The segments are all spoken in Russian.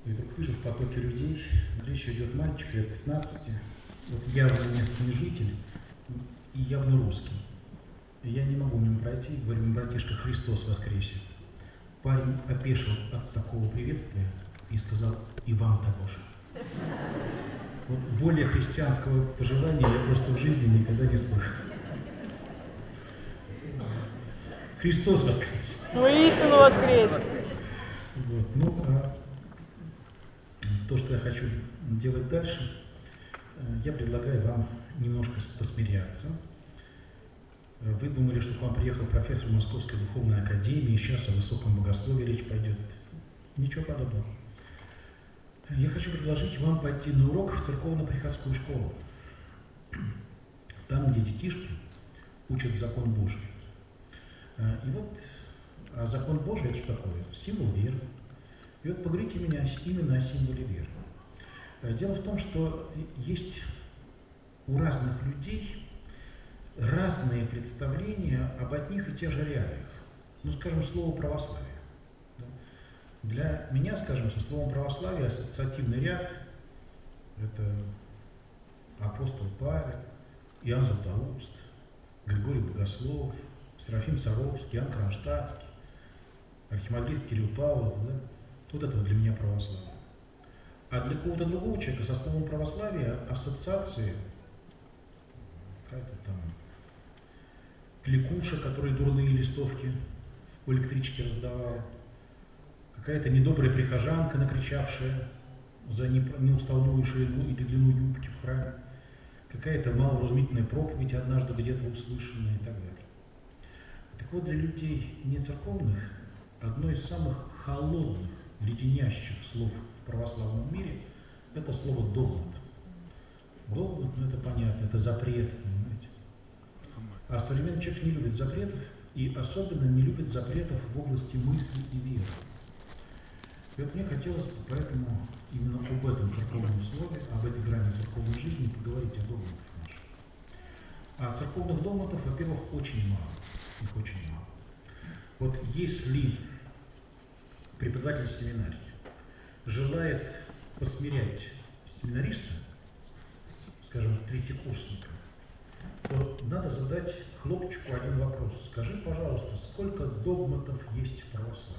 И вдруг вижу в потоке людей, навстречу идет мальчик лет 15, вот явно местный житель и явно русский. И я не могу мимо пройти, говорю: братишка, Христос воскресе. Парень опешил от такого приветствия и сказал: и вам того же. Вот более христианского пожелания я просто в жизни никогда не слышал. Христос воскресе. Воистину воскресе. Вот. Ну, то, что я хочу делать дальше, я предлагаю вам немножко посмиряться. Вы думали, что к вам приехал профессор Московской духовной академии, сейчас о высоком богословии речь пойдет. Ничего подобного. Я хочу предложить вам пойти на урок в церковно-приходскую школу. Там, где детишки учат закон Божий. И вот, а закон Божий — это что такое? Символ веры. И вот поговорите именно о символе веры. Дело в том, что есть у разных людей разные представления об одних и тех же реалиях. Ну, скажем, слово православие. Для меня, скажем, со словом православие ассоциативный ряд — это апостол Павел, Иоанн Златоуст, Григорий Богослов, Серафим Саровский, Иоанн Кронштадтский, архимандрит Кирилл Павлов. Да? Вот это для меня православие. А для кого-то другого человека со словом православие ассоциации какая-то там кликуша, которая дурные листовки в электричке раздавала, какая-то недобрая прихожанка, накричавшая за неуставную ширину или длину юбки в храме, какая-то малоразумительная проповедь, однажды где-то услышанная и так далее. Так вот, для людей нецерковных одно из самых холодных, леденящих слов в православном мире — это слово «догмат». Догмат, ну это понятно, это запрет, понимаете. А современный человек не любит запретов, и особенно не любит запретов в области мысли и веры. И вот мне хотелось бы поэтому именно об этом церковном слове, об этой грани церковной жизни поговорить, о догматах наших. А церковных догматов, во-первых, очень мало. Их очень мало. Вот если преподаватель семинарии желает посмирять семинариста, скажем, третьекурсника, то надо задать хлопчику один вопрос. Скажи, пожалуйста, сколько догматов есть в православии?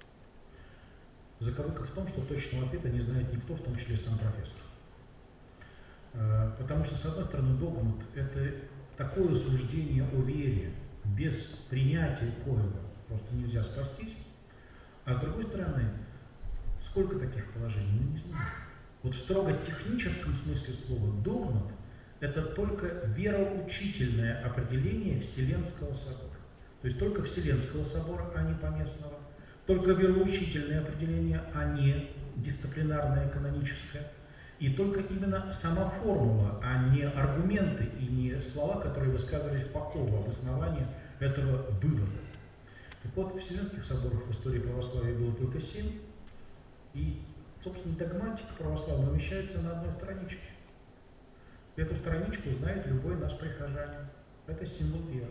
Заковыка в том, что точного ответа не знает никто, в том числе сам профессор. Потому что, с одной стороны, догмат — это такое суждение о вере, без принятия коего просто нельзя спастись. А с другой стороны, сколько таких положений, мы не знаем. Вот в строго техническом смысле слова догмат — это только вероучительное определение Вселенского собора. То есть только Вселенского собора, а не поместного. Только вероучительное определение, а не дисциплинарное, каноническое. И только именно сама формула, а не аргументы и не слова, которые высказывались по ходу обоснования этого вывода. Так вот, Вселенских соборов в истории православия было только 7, и, собственно, догматика православная умещается на одной страничке. Эту страничку знает любой наш прихожанин. Это символ веры.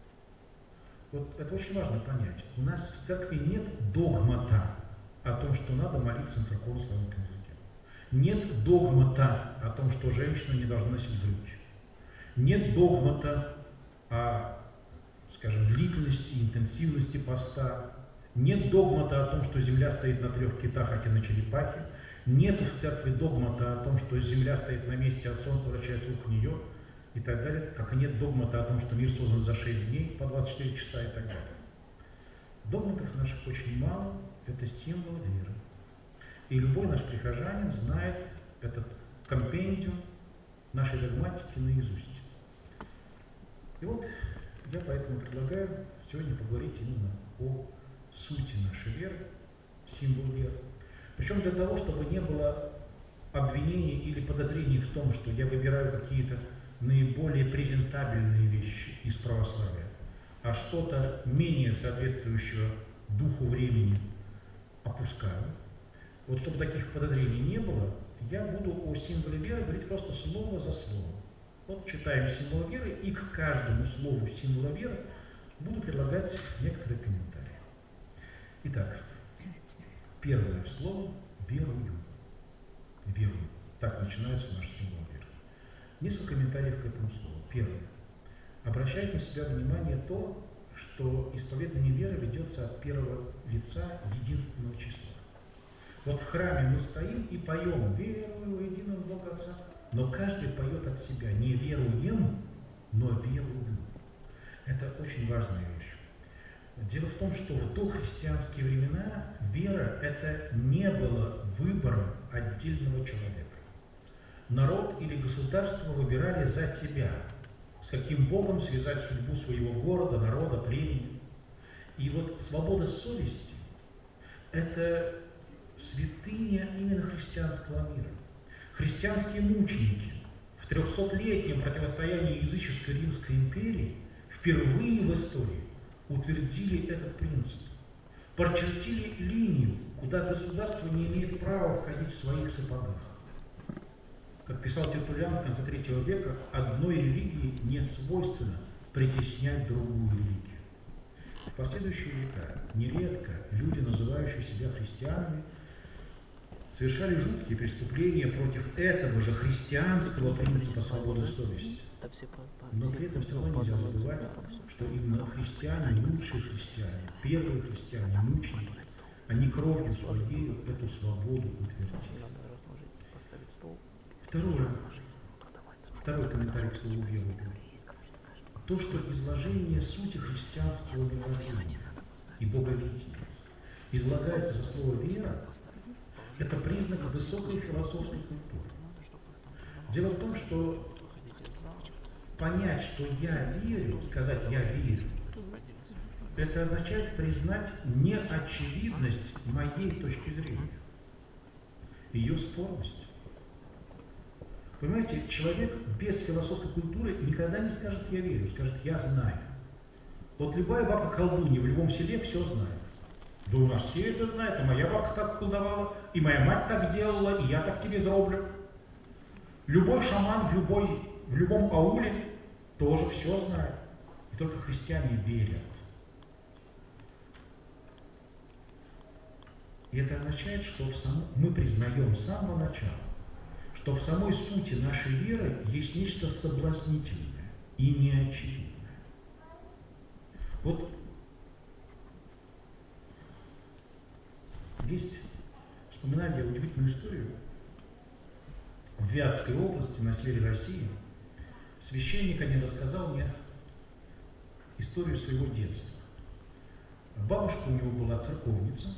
Вот это очень важно понять. У нас в церкви нет догмата о том, что надо молиться на церковно-славянском языке. Нет догмата о том, что женщина не должна носить грудь. Нет догмата о, скажем, длительности, интенсивности поста. Нет догмата о том, что земля стоит на 3 китах, а те на черепахе. Нет в церкви догмата о том, что земля стоит на месте, а солнце вращается вокруг нее и так далее. Как и нет догмата о том, что мир создан за 6 дней по 24 часа и так далее. Догматов наших очень мало, это символ веры. И любой наш прихожанин знает этот компендиум нашей догматики наизусть. И вот я поэтому предлагаю сегодня поговорить именно о сути нашей веры, символ веры. Причем для того, чтобы не было обвинений или подозрений в том, что я выбираю какие-то наиболее презентабельные вещи из православия, а что-то менее соответствующего духу времени опускаю. Вот чтобы таких подозрений не было, я буду о символе веры говорить просто слово за словом. Вот читаем символ веры, и к каждому слову символа веры буду предлагать некоторые комментарии. Итак, первое слово — верую. как начинается наш символ веры. Несколько комментариев к этому слову. Первое. Обращает на себя внимание то, что исповедание веры ведется от первого лица единственного числа. Вот в храме мы стоим и поем «Верую в единого Бога Отца», но каждый поет от себя не «веруем», но «верую». Это очень важная вещь. Дело в том, что в дохристианские времена вера – это не было выбором отдельного человека. Народ или государство выбирали за тебя, с каким Богом связать судьбу своего города, народа, племени. И вот свобода совести – это святыня именно христианского мира. Христианские мученики в 300-летнем противостоянии языческой Римской империи впервые в истории утвердили этот принцип, прочертили линию, куда государство не имеет права входить в своих сапогах. Как писал Тертуллиан в конце III века, одной религии не свойственно притеснять другую религию. В последующие века нередко люди, называющие себя христианами, совершали жуткие преступления против этого же христианского принципа свободы совести. Но при этом все равно нельзя забывать, что именно христиане, лучшие христиане, первые христиане, мученики, они кровью своей эту свободу утвердили. Второй комментарий к слову «веру». То, что изложение сути христианского мировоззрения и боговедения излагается за слово «вера», это признак высокой философской культуры. Дело в том, что понять, что я верю, сказать «я верю», это означает признать неочевидность моей точки зрения, ее спорность. Понимаете, человек без философской культуры никогда не скажет «я верю», скажет «я знаю». Вот любая бабка-колдунья в любом селе все знает. Да у нас все это знают, а моя бабка так колдовала, и моя мать так делала, и я так тебе сделаю. Любой шаман в любом ауле тоже все знает. И только христиане верят. И это означает, что мы признаем с самого начала, что в самой сути нашей веры есть нечто соблазнительное и неочевидное. Вот здесь вспоминаю я удивительную историю. В Вятской области, на севере России, священник один рассказал мне историю своего детства. Бабушка у него была церковница,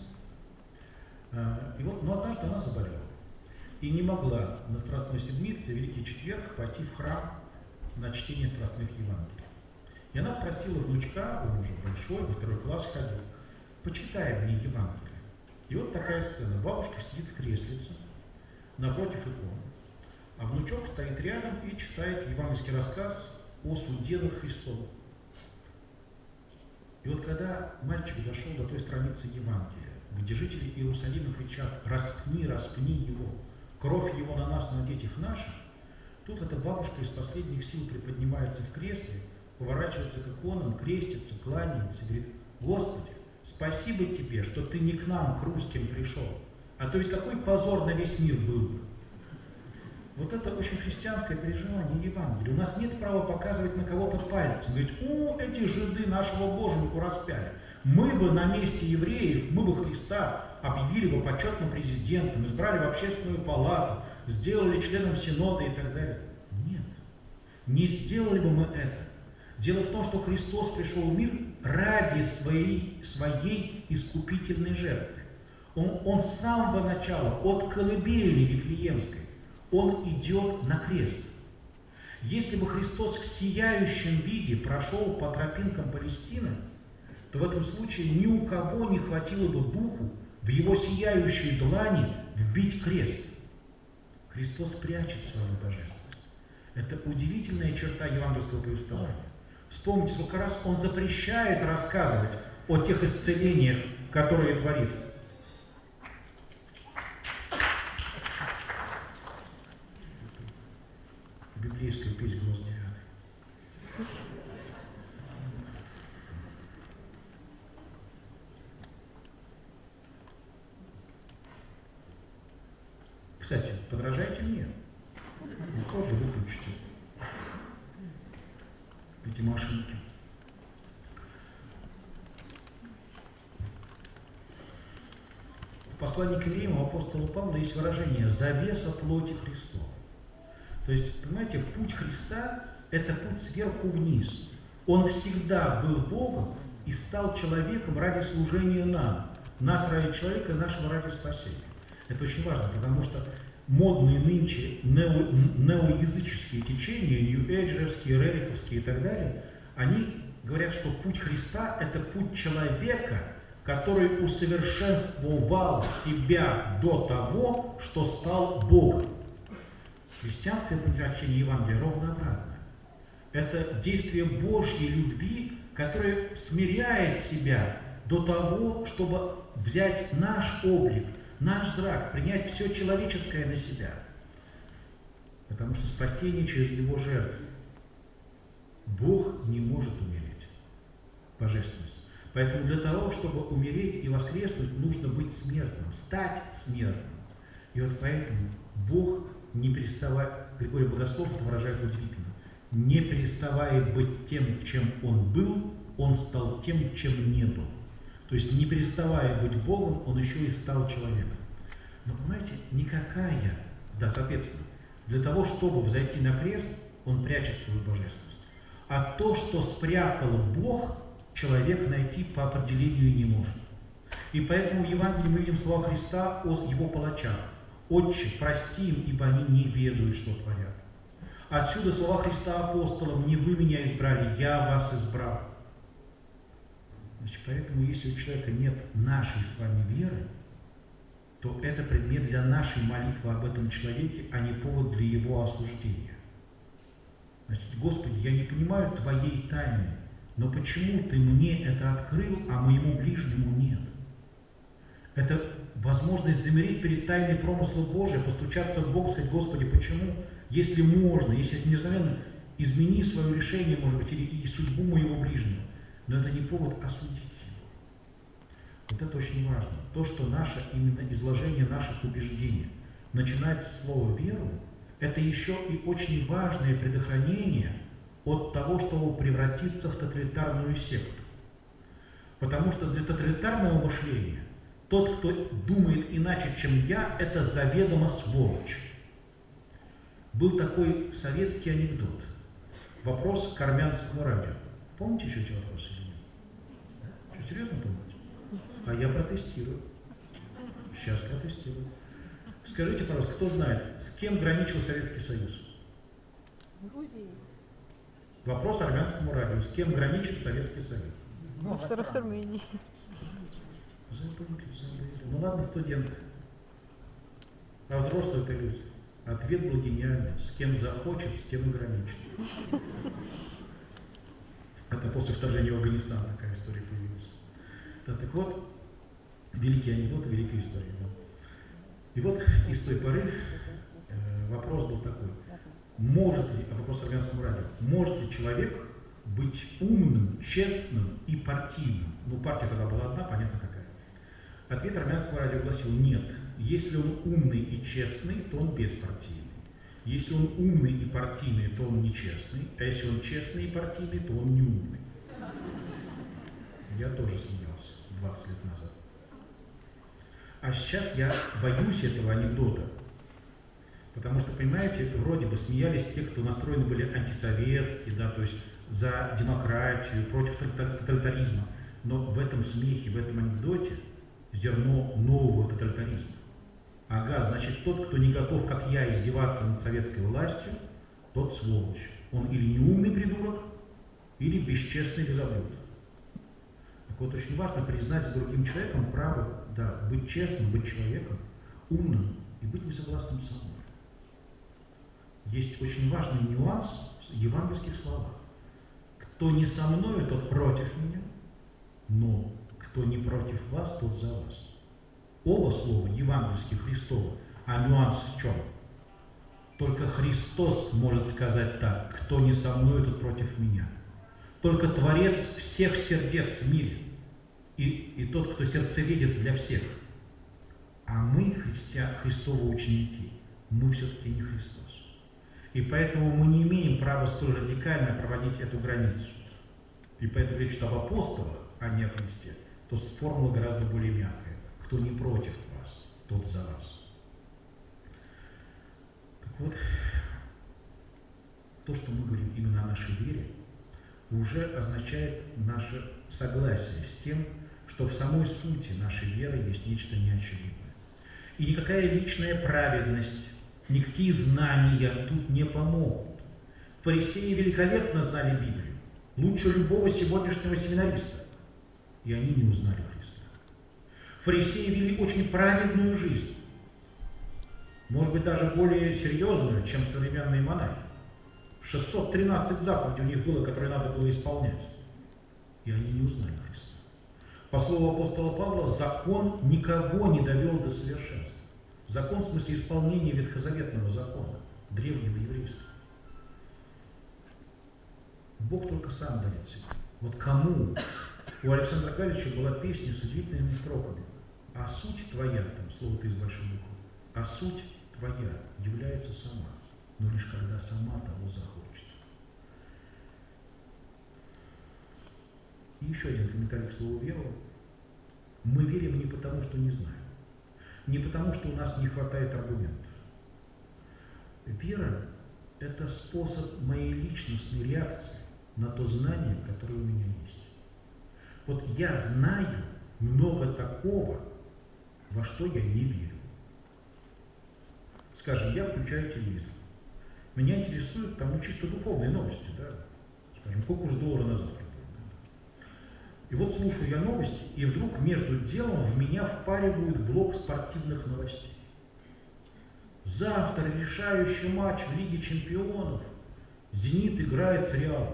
и вот, но однажды она заболела. И не могла на Страстной Седмице, Великий Четверг, пойти в храм на чтение страстных Евангелий. И она попросила внучка, он уже большой, во 2 класс ходил, почитай мне Евангелие. И вот такая сцена. Бабушка сидит в креслице напротив иконы, а внучок стоит рядом и читает евангельский рассказ о суде над Христом. И вот когда мальчик дошел до той страницы Евангелия, где жители Иерусалима кричат «Распни, распни его! Кровь его на нас, на детях наших», тут эта бабушка из последних сил приподнимается в кресле, поворачивается к иконам, крестится, кланяется и говорит: «Господи, спасибо тебе, что ты не к нам, к русским, пришел, а то ведь какой позор на весь мир был бы». Вот это очень христианское переживание Евангелия. У нас нет права показывать на кого-то пальцем, говорить: «О, эти жиды нашего Боженьку распяли». Мы бы на месте евреев, мы бы Христа объявили бы почетным президентом, избрали в общественную палату, сделали членом синода и так далее. Нет, не сделали бы мы это. Дело в том, что Христос пришел в мир ради своей искупительной жертвы. Он с самого начала, от колыбели Вифлеемской, он идет на крест. Если бы Христос в сияющем виде прошел по тропинкам Палестины, то в этом случае ни у кого не хватило бы духу в его сияющей длани вбить крест. Христос прячет свою божественность. Это удивительная черта евангельского повествования. Вспомните, сколько раз он запрещает рассказывать о тех исцелениях, которые творит. Библейская песнь, голос 9. Кстати, подражайте мне. Ну, тоже выключите эти машинки. В послании к евреям у апостола Павла есть выражение «завеса плоти Христова». То есть, понимаете, путь Христа – это путь сверху вниз. Он всегда был Богом и стал человеком ради служения нам. Нас ради человека, нашего ради спасения. Это очень важно, потому что модные нынче неоязыческие течения, нью-эйджерские, рериховские и так далее, они говорят, что путь Христа – это путь человека, который усовершенствовал себя до того, что стал Богом. Христианское предназначение Евангелия ровно обратное. Это действие Божьей любви, которое смиряет себя до того, чтобы взять наш облик, наш зрак, принять все человеческое на себя. Потому что спасение через Его жертву. Бог не может умереть. Божественность. Поэтому для того, чтобы умереть и воскреснуть, нужно быть смертным, стать смертным. И вот поэтому Бог, не переставая, Григорий Богослов это выражает удивительно, не переставая быть тем, чем Он был, Он стал тем, чем не был. То есть не переставая быть Богом, Он еще и стал человеком. Но понимаете, никакая, да, соответственно, для того, чтобы взойти на крест, Он прячет свою божественность. А то, что спрятал Бог, человек найти по определению не может. И поэтому в Евангелии мы видим слова Христа о Его палачах. «Отче, прости им, ибо они не ведают, что творят». Отсюда слова Христа апостолам: «Не вы меня избрали, я вас избрал». Значит, поэтому, если у человека нет нашей с вами веры, то это предмет для нашей молитвы об этом человеке, а не повод для его осуждения. Значит, Господи, я не понимаю Твоей тайны, но почему Ты мне это открыл, а моему ближнему нет? Это возможность замереть перед тайной промысла Божия, постучаться в Бога, сказать: Господи, почему? Если можно, если это несомненно, измени свое решение, может быть, или и судьбу моего ближнего. Но это не повод осудить его. Вот это очень важно. То, что наше именно изложение наших убеждений начинать с слова «веру», это еще и очень важное предохранение от того, чтобы превратиться в тоталитарную секту. Потому что для тоталитарного мышления тот, кто думает иначе, чем я, это заведомо сволочь. Был такой советский анекдот. Вопрос к армянскому радио. Помните еще эти вопросы или нет? Что, серьезно помните? А я протестирую. Сейчас протестирую. Скажите, пожалуйста, кто знает, с кем граничил Советский Союз? С Грузией. Вопрос армянскому радио. С кем граничит Советский Союз? С Арменией. Забыли. Ну ладно, студенты. А взрослые-то люди. Ответ был гениальный. С кем захочет, с тем и граничит. Это после вторжения в Афганистан такая история появилась. Да, так вот, великий анекдот, великая история. Да. И вот и с той поры вопрос был такой. Может ли, вопрос армянскому радио, может ли человек быть умным, честным и партийным? Ну, партия тогда была одна, понятно какая. Ответ армянского радио гласил: нет. Если он умный и честный, то он беспартийный. Если он умный и партийный, то он нечестный. А если он честный и партийный, то он не умный. Я тоже смеялся 20 лет назад. А сейчас я боюсь этого анекдота. Потому что, понимаете, вроде бы смеялись те, кто настроены были антисоветски, да, то есть за демократию, против тоталитаризма. Но в этом смехе, в этом анекдоте зерно нового тоталитаризма. Ага, значит, тот, кто не готов, как я, издеваться над советской властью, тот сволочь. Он или неумный придурок, или бесчестный лизоблюд. Так вот, очень важно признать с другим человеком право, да, быть честным, быть человеком, умным и быть несогласным с собой. Есть очень важный нюанс в евангельских словах. Кто не со мною, тот против меня, но кто не против вас, тот за вас. Оба слова евангельских Христова, а нюанс в чем? Только Христос может сказать так: кто не со мной, тот против меня. Только Творец всех сердец в мире и тот, кто сердцеведец для всех. А мы, Христовы ученики, мы все-таки не Христос. И поэтому мы не имеем права столь радикально проводить эту границу. И поэтому речь идет об апостолах, а не о Христе. То формула гораздо более мягкая. Кто не против вас, тот за вас. Так вот, то, что мы говорим именно о нашей вере, уже означает наше согласие с тем, что в самой сути нашей веры есть нечто неочевидное. И никакая личная праведность, никакие знания тут не помогут. Фарисеи великолепно знали Библию, лучше любого сегодняшнего семинариста, и они не узнали Христа. Фарисеи вели очень праведную жизнь, может быть, даже более серьезную, чем современные монахи. 613 заповедей у них было, которые надо было исполнять. И они не узнали Христа. По слову апостола Павла, закон никого не довел до совершенства. Закон в смысле исполнения ветхозаветного закона, древнего еврейского. Бог только сам дает себе. Вот кому? У Александра Галича была песня с удивительными строками. А суть твоя, там слово-то из большой буквы, а суть твоя является сама, но лишь когда сама того захочет. И еще один комментарий к слову веру. Мы верим не потому, что не знаем, не потому, что у нас не хватает аргументов. Вера – это способ моей личностной реакции на то знание, которое у меня есть. Вот я знаю много такого, во что я не верю. Скажем, я включаю телевизор. Меня интересуют там чисто духовные новости, да? Скажем, какой курс доллара на завтра будет. Да? И вот слушаю я новости, и вдруг между делом в меня впаривают блок спортивных новостей. Завтра решающий матч в Лиге чемпионов. «Зенит» играет с «Реалом».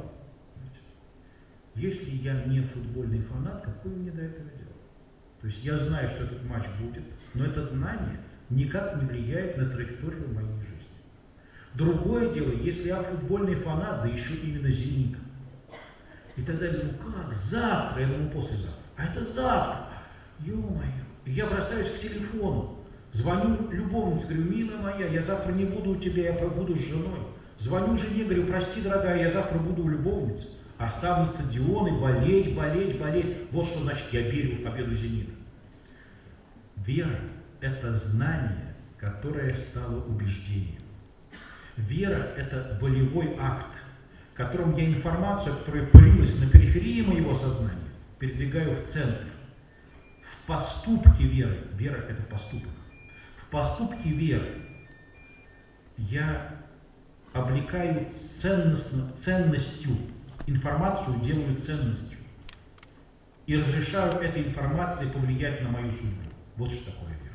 Если я не футбольный фанат, какое мне до этого дело? То есть я знаю, что этот матч будет, но это знание никак не влияет на траекторию моей жизни. Другое дело, если я футбольный фанат, да еще именно «Зенита». И тогда я говорю, как? Завтра? Я думаю, послезавтра. А это завтра. Ё-моё. И я бросаюсь к телефону. Звоню любовнице, говорю, милая моя, я завтра не буду у тебя, я побуду с женой. Звоню жене, говорю, прости, дорогая, я завтра буду у любовницы. А сам на стадионе болеть. Вот что значит, я верю в победу «Зенита». Вера – это знание, которое стало убеждением. Вера – это волевой акт, которым я информацию, которая пылилась на периферии моего сознания, передвигаю в центр. В поступке веры, вера – это поступок, в поступке веры я облекаю ценностью, информацию делаю ценностью и разрешаю этой информации повлиять на мою судьбу. Вот что такое вера.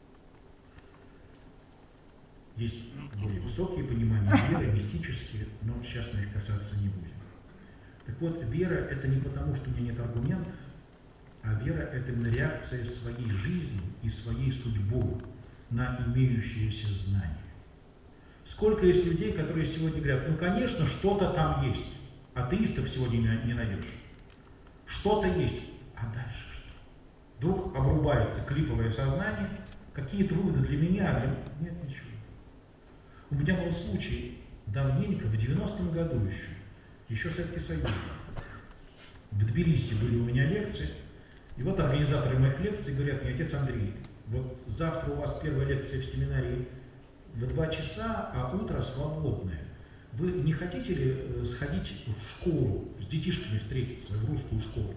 Есть более высокие понимания веры, мистические, но сейчас мы их касаться не будем. Так вот, вера – это не потому, что у меня нет аргументов, а вера – это именно реакция своей жизни и своей судьбой на имеющиеся знания. Сколько есть людей, которые сегодня говорят, ну, конечно, что-то там есть. Атеистов сегодня не найдешь. Что-то есть. А дальше что? Вдруг обрубается клиповое сознание, какие-то выводы для меня, а нет ничего. У меня был случай давненько, в 90-м году еще Советский Союз. В Тбилиси были у меня лекции, и вот организаторы моих лекций говорят мне, отец Андрей, вот завтра у вас первая лекция в семинарии в 2 часа, а утро свободное. Вы не хотите ли сходить в школу, с детишками встретиться, в русскую школу?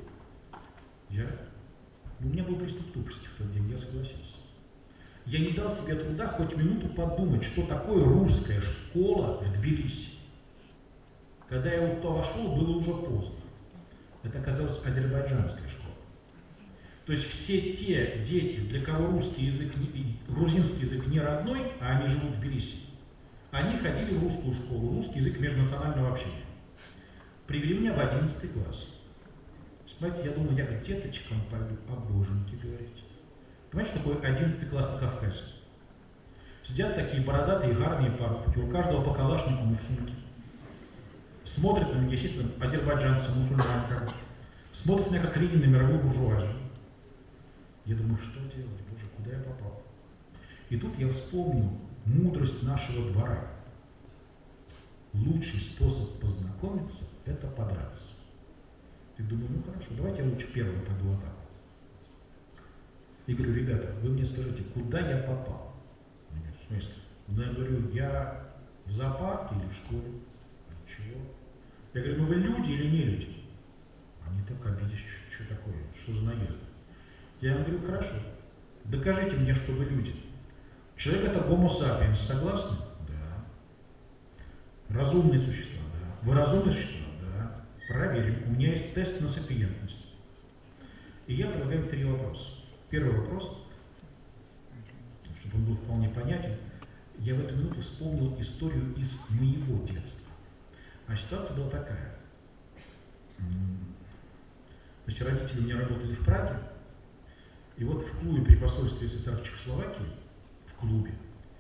У меня был приступ тупости в тот день, я согласился. Я не дал себе труда хоть минуту подумать, что такое русская школа в Тбилиси. Когда я вот туда вошел, было уже поздно. Это оказалась азербайджанская школа. То есть все те дети, для кого русский язык, грузинский язык не родной, а они живут в Тбилиси, они ходили в русскую школу, русский язык межнационального общения. Привели меня в 11 класс. Смотрите, я думаю, я к деточкам пойду, о боженьке говорить. Понимаете, что такое 11 класс на Кавказе? Сидят такие бородатые, гарные парубки, у каждого по калашнику в сумке. Смотрят на меня, естественно, азербайджанцы, мусульманка. Смотрят на меня, как Ленин, на мировую буржуазию. Я думаю, что делать, боже, куда я попал? И тут я вспомнил мудрость нашего двора. лучший способ познакомиться – это подраться. И думаю, ну хорошо, давайте я лучше первым пойду в атаку. И говорю, ребята, вы мне скажите, куда я попал? Они говорят, в смысле? Ну, я говорю, я в зоопарке или в школе? Чего? Я говорю, ну вы люди или не люди? Они так обиделись, что такое, что за наезд? Я им говорю, хорошо, докажите мне, что вы люди. Человек это homo sapiens, согласны? Да. Разумные существа, да. Вы разумные существа? Да. Проверим. У меня есть тест на сапиентность. И я предлагаю 3 вопроса. Первый вопрос, чтобы он был вполне понятен. Я в эту минуту вспомнил историю из моего детства. А ситуация была такая. Значит, родители у меня работали в Праге, и вот в клубе при посольстве СССР в Чехословакии, в клубе,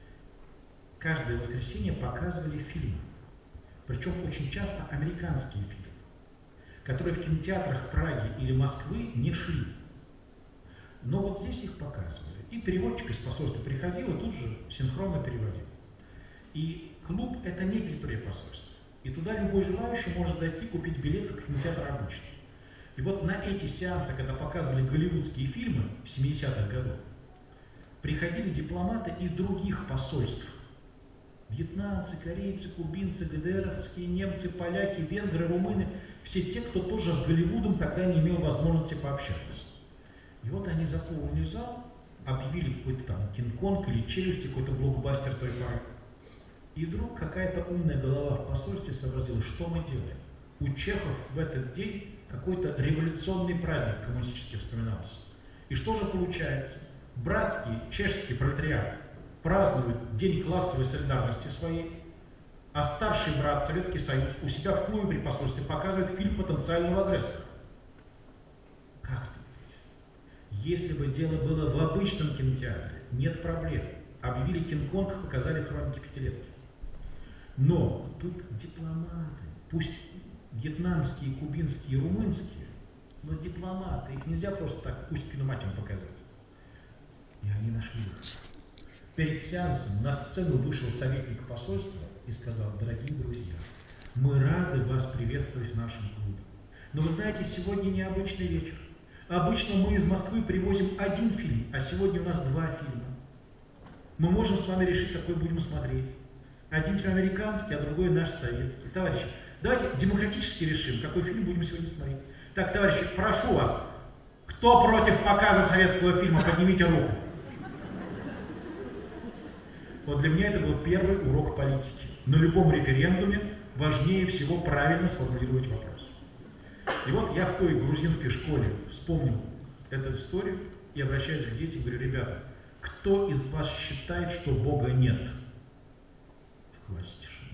каждое воскресенье показывали фильмы, причем очень часто американские фильмы, которые в кинотеатрах Праги или Москвы не шли. Но вот здесь их показывали. И переводчик из посольства приходил и тут же синхронно переводил. И клуб – это не территория посольства. И туда любой желающий может зайти, купить билет, как в кинотеатр обычный. И вот на эти сеансы, когда показывали голливудские фильмы 70-х годов, приходили дипломаты из других посольств. Вьетнамцы, корейцы, кубинцы, ГДРовские, немцы, поляки, венгры, румыны. Все те, кто тоже с Голливудом тогда не имел возможности пообщаться. И вот они заполнили зал, объявили какой-то там Кинг-Конг или Челюсти, какой-то блокбастер той поры. И вдруг какая-то умная голова в посольстве сообразила, что мы делаем. У чехов в этот день какой-то революционный праздник коммунистический вспоминался. И что же получается? Братский чешский пролетариат празднует День классовой солидарности своей, а старший брат Советский Союз у себя в клубе при посольстве показывает фильм потенциального агрессора. Как думаете? Если бы дело было в обычном кинотеатре, нет проблем. Объявили Кинг-Конг, показали хроники пятилетков. Но тут дипломаты, пусть вьетнамские, кубинские, румынские, но дипломаты, их нельзя просто так, пусть киноматием показать. И они нашли выход. Перед сеансом на сцену вышел советник посольства и сказал, дорогие друзья, мы рады вас приветствовать в нашем клубе. Но вы знаете, сегодня необычный вечер. Обычно мы из Москвы привозим 1 фильм, а сегодня у нас 2 фильма. Мы можем с вами решить, какой будем смотреть. Один фильм американский, а другой наш советский. Товарищи, давайте демократически решим, какой фильм будем сегодня смотреть. Так, товарищи, прошу вас, кто против показа советского фильма, поднимите руку. Вот для меня это был первый урок политики. На любом референдуме важнее всего правильно сформулировать вопрос. И вот я в той грузинской школе вспомнил эту историю и обращаюсь к детям, говорю, ребята, кто из вас считает, что Бога нет? В классе тишина.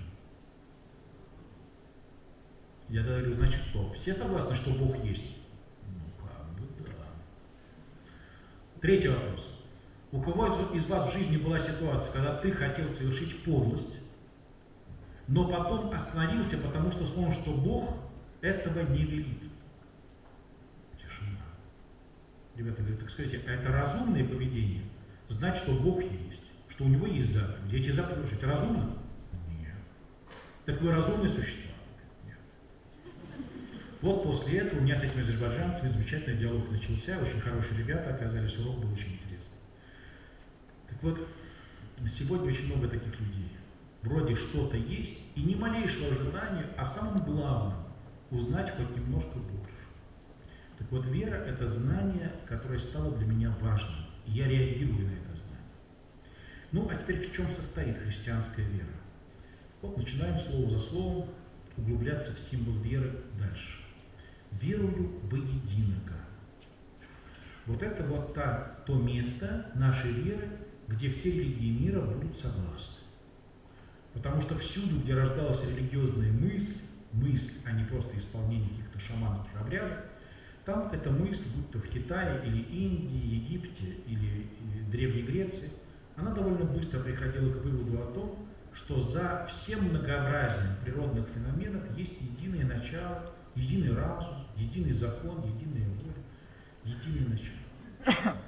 Я говорю, значит что? Все согласны, что Бог есть? Ну, как бы да. Третий вопрос. У кого из вас в жизни была ситуация, когда ты хотел совершить подлость, но потом остановился, потому что вспомнил, что Бог этого не велит? Тишина. Ребята говорят, так скажите, а это разумное поведение? Знать, что Бог есть, что у него есть заповеди. Эти заповеди нарушить разумно? Нет. Так вы разумные существа? Нет. Вот после этого у меня с этими азербайджанцами замечательный диалог начался, очень хорошие ребята оказались, урок был очень интересный. Так вот, сегодня очень много таких людей. Вроде что-то есть, и ни малейшего желания, а самым главным узнать хоть немножко больше. Так вот, вера – это знание, которое стало для меня важным, и я реагирую на это знание. Ну, а теперь в чем состоит христианская вера? Вот начинаем слово за словом углубляться в символ веры дальше. Верую во единого. Вот это вот то место нашей веры, где все религии мира будут согласны. Потому что всюду, где рождалась религиозная мысль, а не просто исполнение каких-то шаманских обрядов, там эта мысль, будь то в Китае, или Индии, Египте, или Древней Греции, она довольно быстро приходила к выводу о том, что за всем многообразием природных феноменов есть единое начало, единый разум, единый закон, единая воля, единое начало.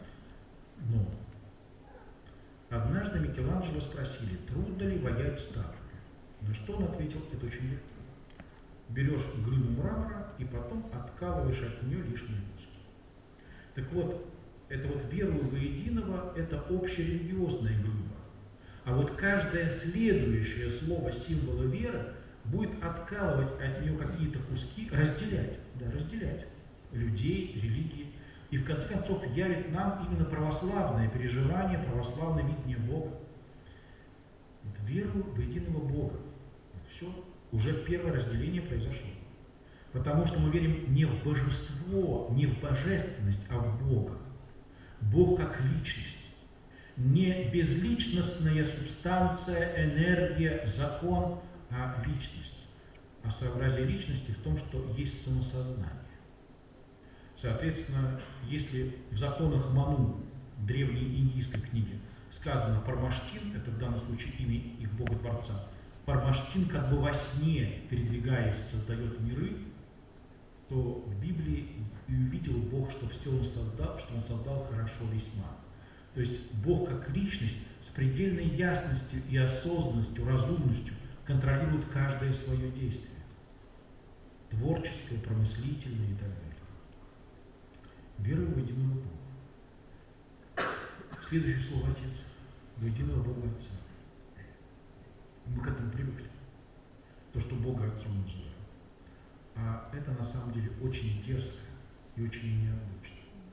Но однажды Микеланджело спросили, трудно ли воять статую. На что он ответил, это очень легко. Берешь глыбу мрамора и потом откалываешь от нее лишние куски. Так вот, это вот веру воединого, это общерелигиозная глыба. А вот каждое следующее слово символа веры будет откалывать от нее какие-то куски, разделять, да, разделять людей, религии. И в конце концов явит нам именно православное переживание, православное видение Бога. Вот веру в единого Бога. Вот все, уже первое разделение произошло. Потому что мы верим не в божество, не в божественность, а в Бога. Бог как личность. Не безличностная субстанция, энергия, закон, а личность. А своеобразие личности в том, что есть самосознание. Соответственно, если в законах Ману, древней индийской книги, сказано Пармаштин, это в данном случае имя их Бога-творца, Пармаштин как бы во сне, передвигаясь, создает миры, то в Библии и увидел Бог, что все он создал хорошо весьма. То есть Бог как личность с предельной ясностью и осознанностью, разумностью контролирует каждое свое действие. Творческое, промыслительное и так далее. Верую в единого Бога. Следующее слово Отец. В единого Бога Отца. Мы к этому привыкли. То, что Бога Отцом называем. А это на самом деле очень дерзко и очень необычно.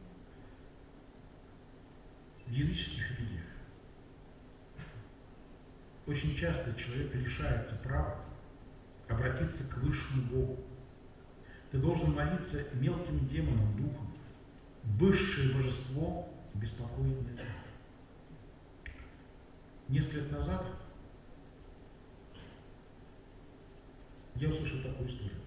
В языческих религиях очень часто человек лишается права обратиться к высшему Богу. Ты должен молиться мелким демонам, духом. Высшее божество беспокоит меня. Несколько лет назад я услышал такую историю.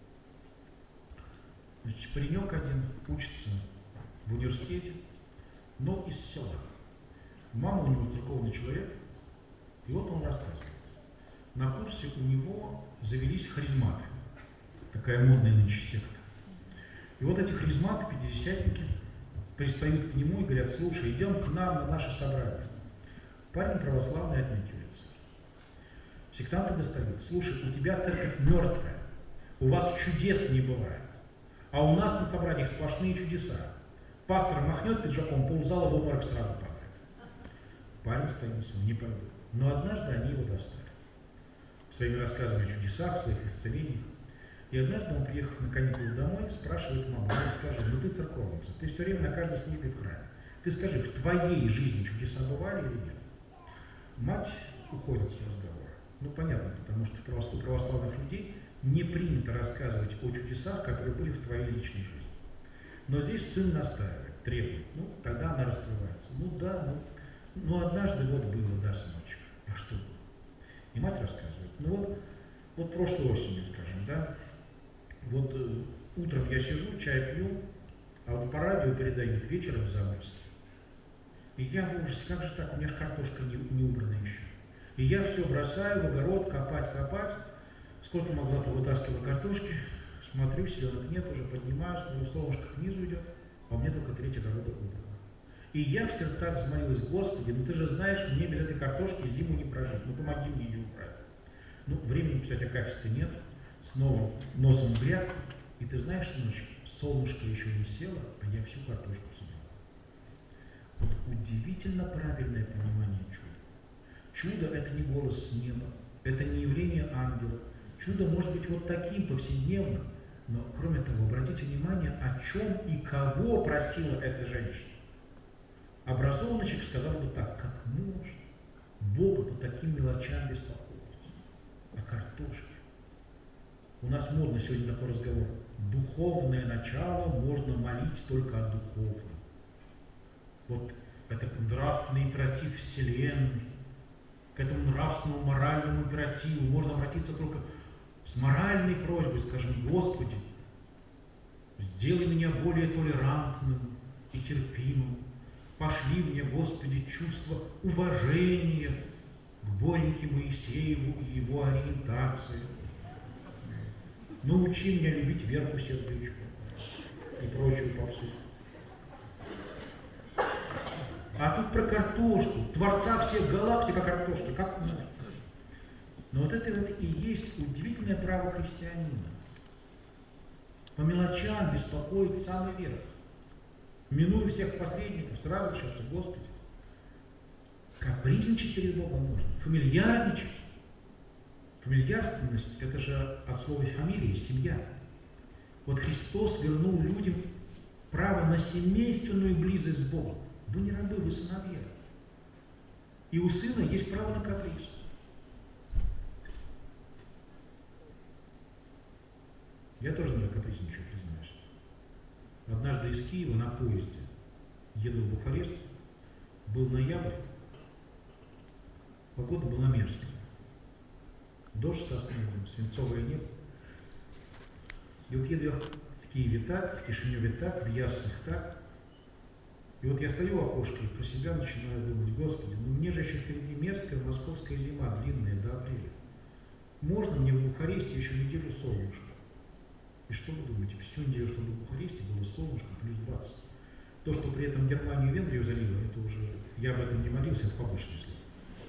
Значит, паренек один учится в университете, но из села. Мама у него церковный человек, и вот он рассказывает. На курсе у него завелись харизматы. Такая модная нынче секта. И вот эти харизматы, пятидесятники, пристают к нему и говорят: слушай, идем к нам на наше собрание. Парень православный отнекивается. Сектанты достают: слушай, у тебя церковь мертвая, у вас чудес не бывает, а у нас на собраниях сплошные чудеса. Пастор махнет пиджаком, ползала в обморок сразу падает. Парень стоит, не пойду. Но однажды они его достали. Своими рассказами о чудесах, своих исцелениях. И однажды он, приехав на каникулы домой, спрашивает маму: скажи, ну ты церковница, ты все время на каждой службе в храме. Ты скажи, в твоей жизни чудеса бывали или нет? Мать уходит с разговора. Ну понятно, потому что у православных людей не принято рассказывать о чудесах, которые были в твоей личной жизни. Но здесь сын настаивает, требует. Ну, тогда она раскрывается. Ну да, ну однажды вот было, да, сыночек. А что было? И мать рассказывает. Ну вот прошлой осенью, скажем, да, вот утром я сижу, чай пью, а вот по радио передают вечером в Замольске. И я в ужасе, как же так, у меня же картошка не убрана еще. И я все бросаю в огород, копать. Сколько могла, то вытаскивала картошки, смотрю, селенок нет, уже поднимаюсь, но солнышко к низу идет, а у меня только треть огорода убрана. И я в сердцах взмолилась: Господи, ну ты же знаешь, мне без этой картошки зиму не прожить, ну помоги мне ее убрать. Ну, времени писать акафисты нет, снова носом в грядку, и ты знаешь, сыночек, солнышко еще не село, а я всю картошку собрала. Вот удивительно правильное понимание чуда. Чудо – это не голос с неба, это не явление ангела. Чудо может быть вот таким, повседневным, но кроме того, обратите внимание, о чем и кого просила эта женщина. Образованный человек сказал бы так: как может Бога по таким мелочам беспокоиться? О картошке. У нас модно сегодня такой разговор. Духовное начало можно молить только о духовном. Вот это нравственный императив Вселенной. К этому нравственному, моральному императиву можно обратиться только с моральной просьбой, скажем: Господи, сделай меня более толерантным и терпимым. Пошли мне, Господи, чувство уважения к Бореньке Моисееву и его ориентации. Научи меня любить Верку Сердючку и прочую попсу. А тут про картошку. Творца всех галактик о картошке. Как можно? Но вот это вот и есть удивительное право христианина. По мелочам беспокоит самый верх. Минуя всех посредников, сразу решаться: Господи, капризничать перед Богом можно, фамильярничать. Фамильярственность – это же от слова фамилия, семья. Вот Христос вернул людям право на семейственную близость с Богом. Вы не рабы, вы сыновья. И у сына есть право на каприз. Я тоже не капризничаю, признаюсь. Однажды из Киева на поезде еду в Бухарест, был ноябрь, погода была мерзкая. Дождь со снегом, свинцовое небо. И вот еду я в Киеве так, в Кишиневе так, в Яссах так. И вот я стою в окошке и про себя начинаю думать: Господи, ну мне же еще впереди мерзкая московская зима, длинная, до апреля. Можно мне в Бухаресте еще неделю солнышко? И что вы думаете? Всю неделю, чтобы в Бухаресте было солнышко, плюс 20. То, что при этом Германию и Венгрию залило, это уже, я об этом не молился, это побочное следствие.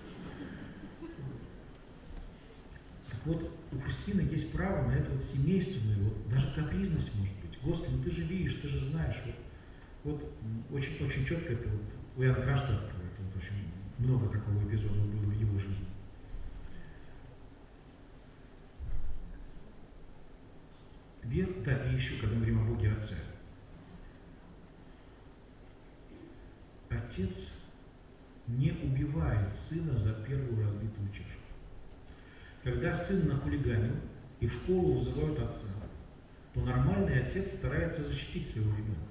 Так вот, у христиана есть право на эту вот семейственную, вот даже капризность может быть. Господи, ну ты же видишь, ты же знаешь. Вот очень, очень четко это вот у Иоанна Кронштадтского, это вот очень много такого эпизода было в его жизни. Да, и еще, когда мы говорим о Боге Отце. Отец не убивает сына за первую разбитую чашку. Когда сын нахулиганил и в школу вызывают отца, то нормальный отец старается защитить своего ребенка.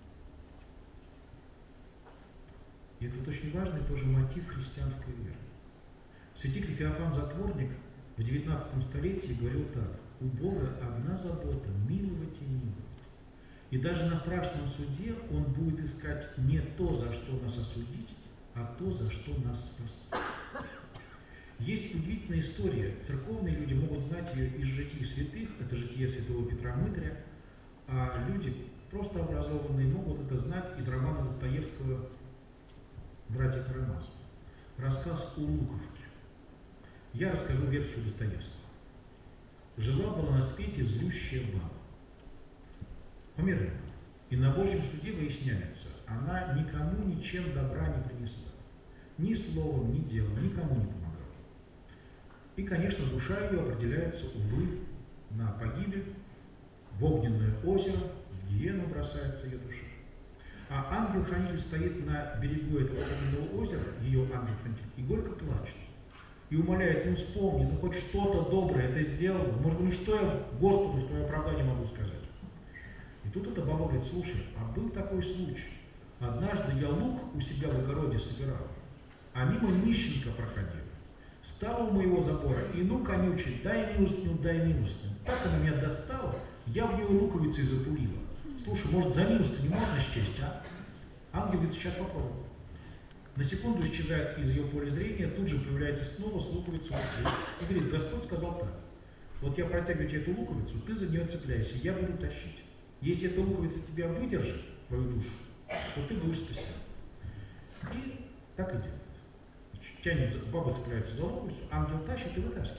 И это вот очень важный тоже мотив христианской веры. Святитель Феофан Затворник в XIX столетии говорил так: у Бога одна забота – миловать и миловать. И даже на страшном суде Он будет искать не то, за что нас осудить, а то, за что нас спасти. Есть удивительная история. Церковные люди могут знать ее из житий святых, это житие святого Петра Мытря, а люди, просто образованные, могут это знать из романа Достоевского «Братья Карамазовы». Рассказ о Луковке. Я расскажу версию Достоевского. Жила-была на свете злющая баба. Померла. И на Божьем суде выясняется, она никому ничем добра не принесла. Ни словом, ни делом, никому не помогала. И, конечно, душа ее определяется, увы, на погибель, в огненное озеро, в гиену бросается ее душа. А ангел-хранитель стоит на берегу этого огненного озера, ее ангел-хранитель, и горько плачет. И умоляет: ну вспомни, ну хоть что-то доброе ты сделал, может быть, что я Господу, что я оправдание могу сказать. И тут эта баба говорит: слушай, а был такой случай. Однажды я лук у себя в огороде собирал, а мимо нищенка проходил. Стал у моего забора и ну конючит: дай милостыню, дай милостыню. Так она меня достала, я в нее луковицей запулила. Слушай, может, за милостыню можно счесть, а? Ангел говорит: сейчас попробуем. На секунду исчезает из ее поля зрения, тут же появляется снова с луковицей и говорит: Господь сказал так: вот я протягиваю тебе эту луковицу, ты за нее цепляйся, я буду тащить. Если эта луковица тебя выдержит, твою душу, то ты будешь спасен. И так и делает. Тянет, баба цепляется за луковицу, ангел тащит и вытаскивает.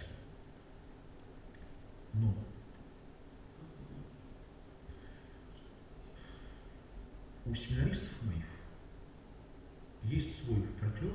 Но у семинаристов моих есть свой фольклор,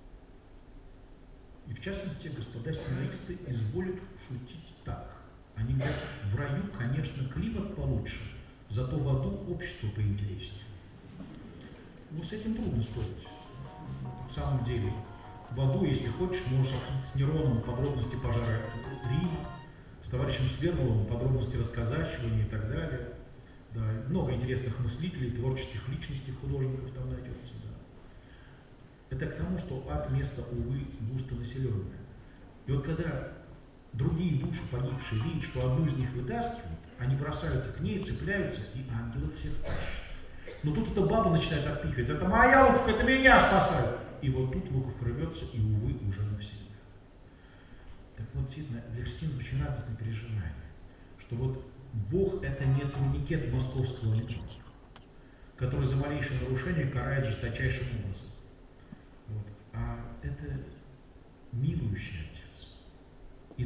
и в частности, господа семинаристы изволят шутить так. Они говорят: в раю, конечно, климат получше, зато в аду общество поинтереснее. Ну, с этим трудно спорить. В самом деле, в аду, если хочешь, можешь обсудить с Нероном подробности пожара Рима, с товарищем Свердловым подробности расказачивания и так далее. Да, много интересных мыслителей, творческих личностей, художников там найдется. Да. Это к тому, что ад место, увы, густо населенное. И вот когда другие души погибшие видят, что одну из них вытаскивают, они бросаются к ней, цепляются, и ангелы всех тащат. Но тут эта баба начинает отпихивать: это моя луковка, это меня спасает. И вот тут луковка рвется, и, увы, уже навсегда. Так вот, действительно, для христиан очень радостное переживание, что вот Бог — это не турникет московского метро, который за малейшее нарушение карает жесточайшим образом. Вот. А это милующий Отец.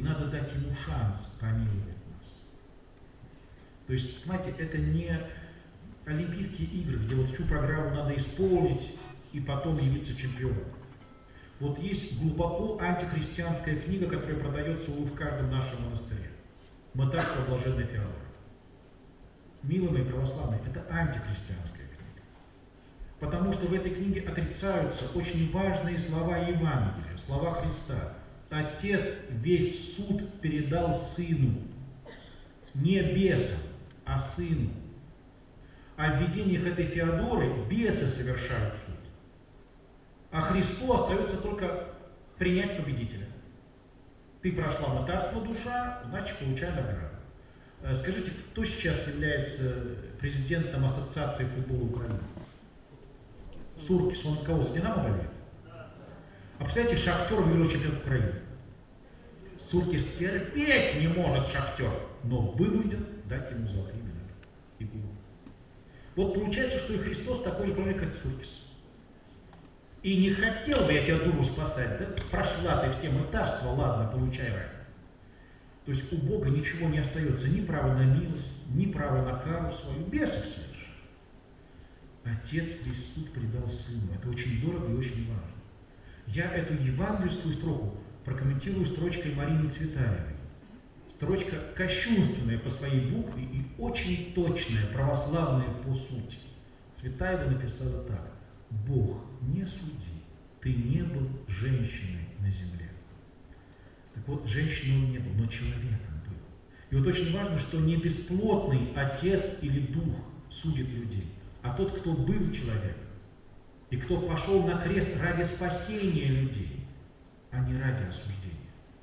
надо дать ему шанс помиловать нас. То есть, понимаете, это не Олимпийские игры, где вот всю программу надо исполнить и потом явиться чемпионом. Вот есть глубоко антихристианская книга, которая продается, увы, в каждом нашем монастыре. «Мытарство блаженной Феодоры». Милые мои православные, это антихристианская книга. Потому что в этой книге отрицаются очень важные слова Евангелия, слова Христа. Отец весь суд передал Сыну. Не бесам, а Сыну. А в видениях этой Феодоры бесы совершают суд. А Христу остается только принять победителя. Ты прошла мытарство, душа, значит, получай награду. Скажите, кто сейчас является президентом Ассоциации футбола Украины? Суркис, он с кого? За Динамо болеет? А представляете, Шахтер выиграл чемпионат Украины. Суркис терпеть не может Шахтер, но вынужден дать ему золотые медали и кубок. Вот получается, что и Христос такой же человек, как Суркис. И не хотел бы я тебя, дуру, спасать, да? Прошла ты все мытарства, ладно, получай рай. То есть у Бога ничего не остается, ни права на милость, ни права на кару свою, бесов совершенно. Отец весь суд предал Сыну. Это очень дорого и очень важно. Я эту евангельскую строку прокомментирую строчкой Марины Цветаевой. Строчка кощунственная по своей букве и очень точная, православная по сути. Цветаева написала так. Бог, не суди, ты не был женщиной на земле. Так вот, женщиной он не был, но человеком был. И вот очень важно, что не бесплотный отец или дух судит людей, а тот, кто был человеком, и кто пошел на крест ради спасения людей, а не ради осуждения.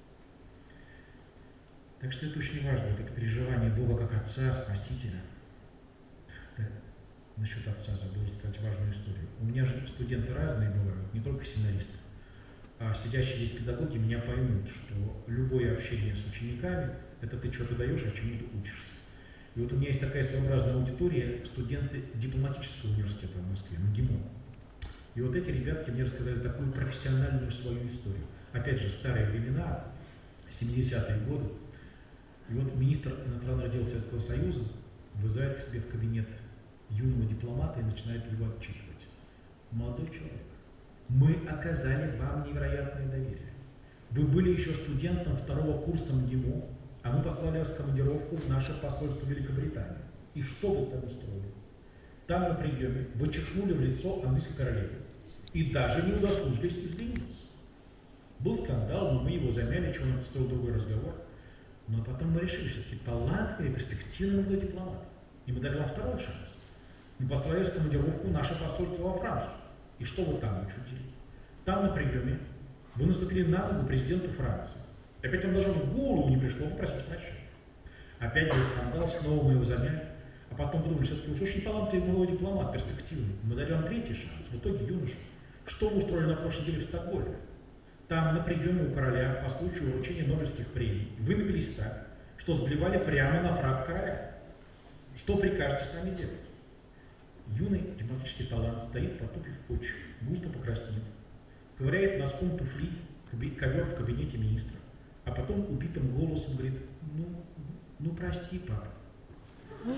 Так что это очень важно, вот это переживание Бога как Отца, Спасителя. Да, насчет Отца забыл сказать важную историю. У меня же студенты разные бывают, не только семинаристы. А сидящие здесь педагоги меня поймут, что любое общение с учениками – это ты что-то даешь, а чему-то учишься. И вот у меня есть такая своеобразная аудитория, студенты дипломатического университета в Москве, МГИМО. И вот эти ребятки мне рассказали такую профессиональную свою историю. Опять же, старые времена, 70-е годы. И вот министр иностранных дел Советского Союза вызывает к себе в кабинет юного дипломата и начинает его отчитывать. Молодой человек, мы оказали вам невероятное доверие. Вы были еще студентом второго курса МГИМО, а мы послали вас в командировку в наше посольство Великобритании. И что вы там устроили? Там на приеме вы чихнули в лицо английской королевы и даже не удосужились извиниться. Был скандал, но мы его замяли, чего нам стоил другой разговор. Но потом мы решили, все-таки талантливый, перспективный молодой дипломат. И мы дали вам второй шанс. Мы послали в командировку в наше посольство во Францию. И что вы там учудили? Там на приеме вы наступили на ногу президенту Франции. И опять вам даже в голову не пришло попросить прощения. Опять был скандал, снова мы его замяли. А потом подумали, все-таки уж очень талантливый молодой дипломат, перспективный. Мы дали вам третий шанс. В итоге юноша. Что вы устроили на прошлой неделе в Стокгольме? Там на приеме у короля по случаю вручения Нобелевских премий вы напились так, что сблевали прямо на фрак короля. Что прикажете с нами делать? Юный дипломатический талант стоит, потупив очи, густо покраснев, ковыряет носком туфли ковер в кабинете министра, а потом убитым голосом говорит: ну прости, папа. Вот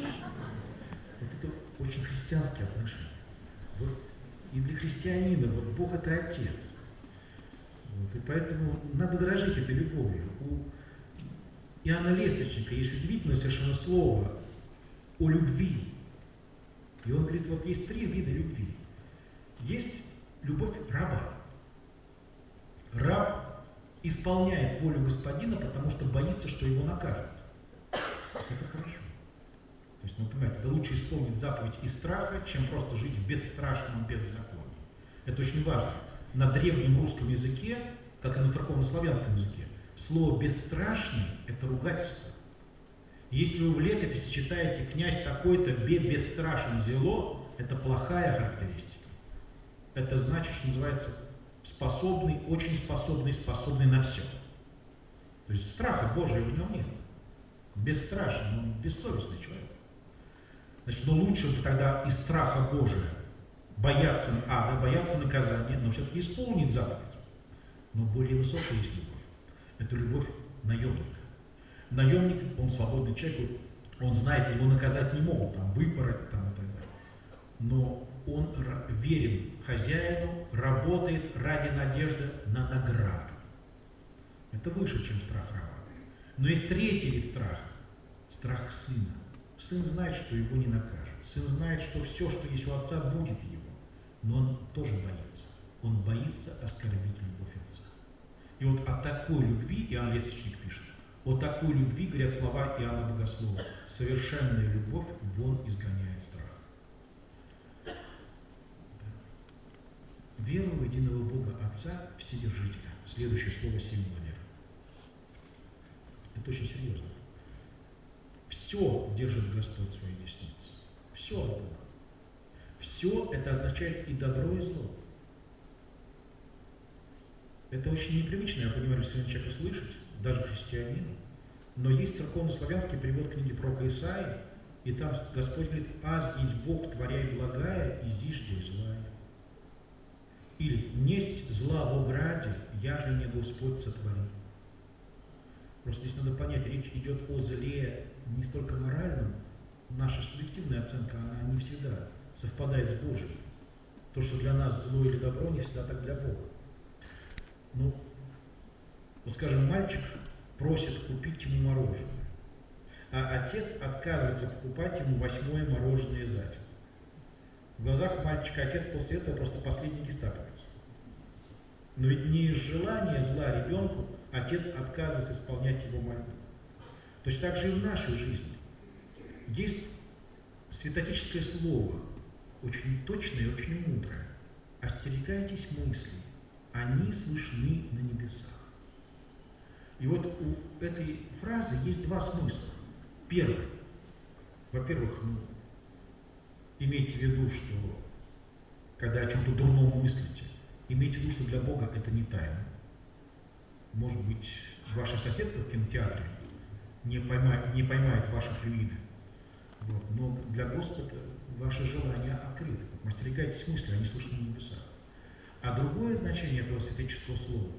это очень христианские отношения. Вот. И для христианина вот Бог это Отец. Вот. И поэтому надо дорожить этой любовью. У Иоанна Лесточника есть удивительное совершенно слово о любви. И он говорит, вот есть три вида любви. Есть любовь раба. Раб исполняет волю господина, потому что боится, что его накажут. Это хорошо. То есть, ну, понимаете, это лучше исполнить заповедь из страха, чем просто жить в бесстрашном беззаконии. Это очень важно. На древнем русском языке, как и на церковно-славянском языке, слово «бесстрашный» – это ругательство. Если вы в летописи читаете «князь такой-то бесстрашен зело», это плохая характеристика. Это значит, что называется способный, очень способный, способный на все. То есть страха Божьего в нем нет. Бесстрашен, он бессовестный человек. Значит, но лучше бы тогда из страха Божия бояться ада, бояться наказания, но все-таки исполнить заповедь. Но более высокая есть любовь. Это любовь наемник. Наемник, он свободный человек, он знает, его наказать не могут, там, выпороть там, и так далее. Но он верен хозяину, работает ради надежды на награду. Это выше, чем страх раба. Но есть третий вид страха. Страх сына. Сын знает, что его не накажут. Сын знает, что все, что есть у отца, будет его. Но он тоже боится. Он боится оскорбить любовь отца. И вот о такой любви Иоанн Лествичник пишет. О такой любви говорят слова Иоанна Богослова. Совершенная любовь вон изгоняет страх. Веру в единого Бога Отца Вседержителя. Следующее слово символа веры. Это очень серьезно. Все держит Господь в своей деснице. Все от Бога. Все это означает и добро, и зло. Это очень непривычно, я понимаю, если человек слышать, даже христианину. Но есть церковно-славянский перевод книги пророка Исаии, и там Господь говорит: «Аз есть Бог, творяй благая, и зиждя злая». Или «Несть зла в ограде, я же не Господь сотвори». Просто здесь надо понять, речь идет о зле не столько моральном, наша субъективная оценка, она не всегда совпадает с Божьей. То, что для нас зло или добро, не всегда так для Бога. Ну, вот скажем, мальчик просит купить ему мороженое, а отец отказывается покупать ему 8-е мороженое за день. В глазах мальчика отец после этого просто последний гестаповец. Но ведь не из желания зла ребенку отец отказывается исполнять его мольбу. Точно так же и в нашей жизни. Есть святотическое слово, очень точное и очень мудрое. Остерегайтесь мыслей, они слышны на небесах. И вот у этой фразы есть два смысла. Первый. Во-первых, имейте в виду, что когда о чем-то дурном мыслите, имейте в виду, что для Бога это не тайна. Может быть, ваша соседка в кинотеатре не поймает ваши флюиды. Вот. Но для Господа ваши желания открыты. Остерегайтесь мысли, они слышны на небесах. А другое значение этого святического слова: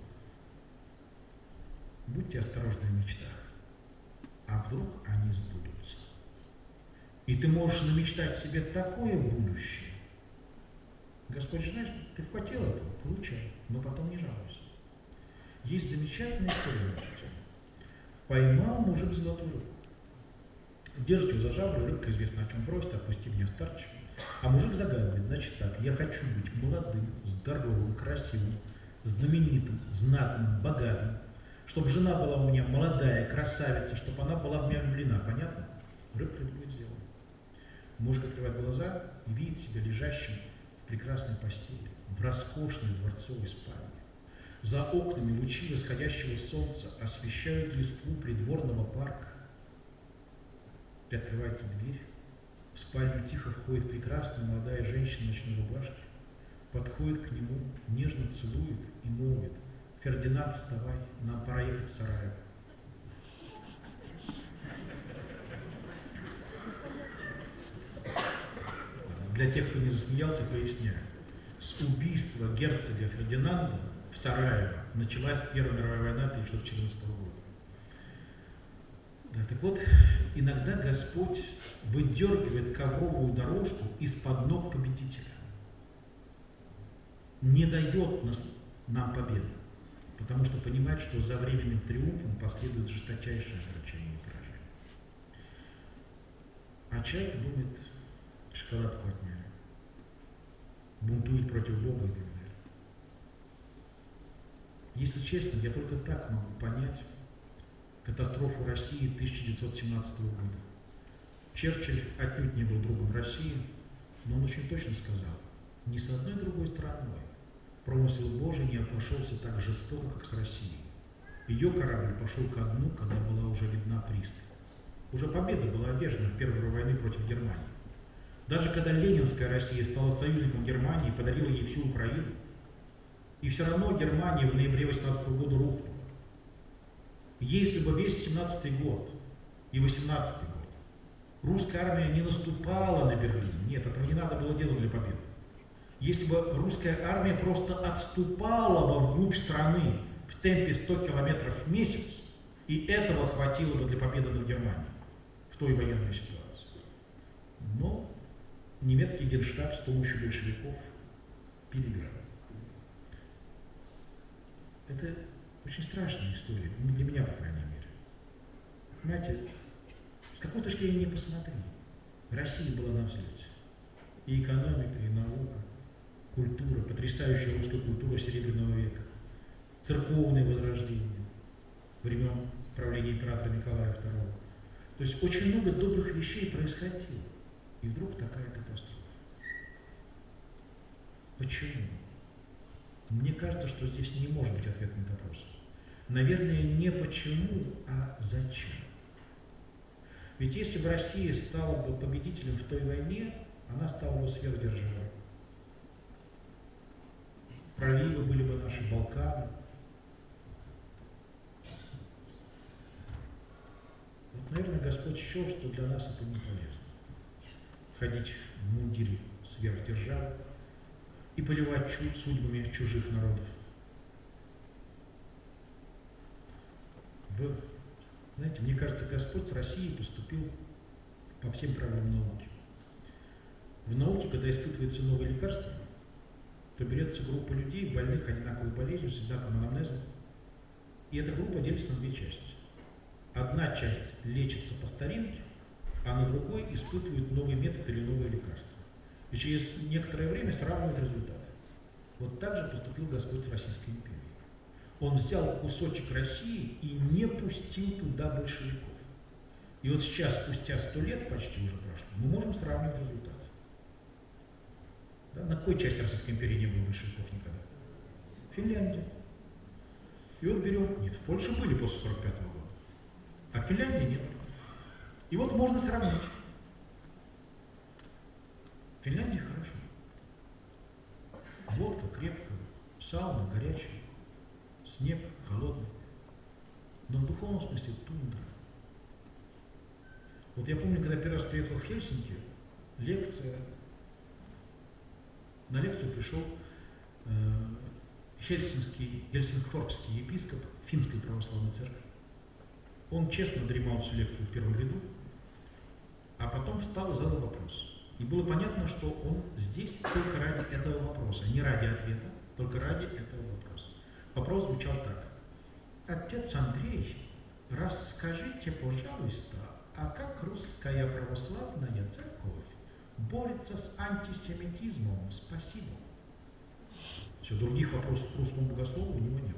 будьте осторожны в мечтах, а вдруг они сбудутся. И ты можешь намечтать себе такое будущее. Господь, знаешь, ты хотел этого, получай, но потом не жалуйся. Есть замечательная история на эту тему. Поймал мужик золотую рыбку. Держит ее за жабры, рыбка известно о чем просит: отпусти меня, старче. А мужик загадывает: значит так, я хочу быть молодым, здоровым, красивым, знаменитым, знатным, богатым, чтобы жена была у меня молодая, красавица, чтобы она была в меня влюблена. Понятно? Рыбка это будет сделана. Мужик открывает глаза и видит себя лежащим в прекрасной постели, в роскошной дворцовой спальне. За окнами лучи восходящего солнца освещают листву придворного парка. Приоткрывается дверь. В спальню тихо входит прекрасная молодая женщина в ночной рубашке, подходит к нему, нежно целует и молвит: «Фердинанд, вставай, нам пора ехать в Сараево». Для тех, кто не засмеялся, поясняю. С убийства герцога Фердинанда в Сараево началась Первая мировая война 1914 года. Да, так вот, иногда Господь выдергивает ковровую дорожку из-под ног победителя. Не дает нам победы, потому что понимает, что за временным триумфом последует жесточайшее огорчение и поражение. А человек думает, шоколадку отняли, бунтует против Бога и так далее. Если честно, я только так могу понять катастрофу России 1917 года. Черчилль отнюдь не был другом России, но он очень точно сказал: ни с одной другой страной промысел Божий не обошелся так жестоко, как с Россией. Ее корабль пошел ко дну, когда была уже видна пристань. Уже победа была одержана в Первой мировой войны против Германии. Даже когда Ленинская Россия стала союзником Германии и подарила ей всю Украину, и все равно Германия в ноябре 18 года рухнула. Если бы весь 17 год и 18 год русская армия не наступала на Берлин, нет, этого не надо было делать для победы. Если бы русская армия просто отступала бы вглубь страны в темпе 100 километров в месяц, И этого хватило бы для победы над Германией в той военной ситуации. Но немецкий генштаб с помощью большевиков переиграл. Это очень страшная история, для меня, по крайней мере. Понимаете, с какой точки зрения не посмотри, Россия была на взлете. И экономика, и наука, культура, потрясающая русская культура Серебряного века, церковное возрождение времен правления императора Николая II. То есть очень много добрых вещей происходило. И вдруг такая катастрофа. Почему? Мне кажется, что здесь не может быть ответа на этот вопрос. Наверное, не почему, а зачем. Ведь если бы Россия стала бы победителем в той войне, она стала бы сверхдержавой. Проливы были бы наши, Балканы. Вот, наверное, Господь счел, что для нас это не полезно. Ходить в мундире сверхдержавы и поливать судьбами чужих народов. Знаете, мне кажется, Господь с Россией поступил по всем правилам науки. В науке, когда испытывается новое лекарство, то берется группа людей, больных одинаковой болезнью, с одинаковым анамнезом, и эта группа делится на две части. Одна часть лечится по старинке, а на другой испытывают новый метод или новое лекарство. И через некоторое время сравнивают результаты. Вот так же поступил Господь с Российской империей. Он взял кусочек России и не пустил туда большевиков. И вот сейчас, спустя 100 лет почти уже прошло, мы можем сравнивать результаты. Да? На какой части Российской империи не было большевиков никогда? Финляндия. И вот берем, нет, в Польше были после 1945 года, а в Финляндии нет. И вот можно сравнить. В Финляндии хорошо. Водка крепкая, сауна горячая, снег холодный. Но в духовном смысле тундра. Вот я помню, когда первый раз приехал в Хельсинки, на лекцию пришел гельсингфорский епископ Финской православной церкви. Он честно дремал всю лекцию в первом ряду, а потом встал и задал вопрос. И было понятно, что он здесь только ради этого вопроса, не ради ответа, только ради этого вопроса. Вопрос звучал так. Отец Андрей, расскажите, пожалуйста, а как русская православная церковь борется с антисемитизмом? Спасибо. Все, других вопросов к русскому богослову у него нет.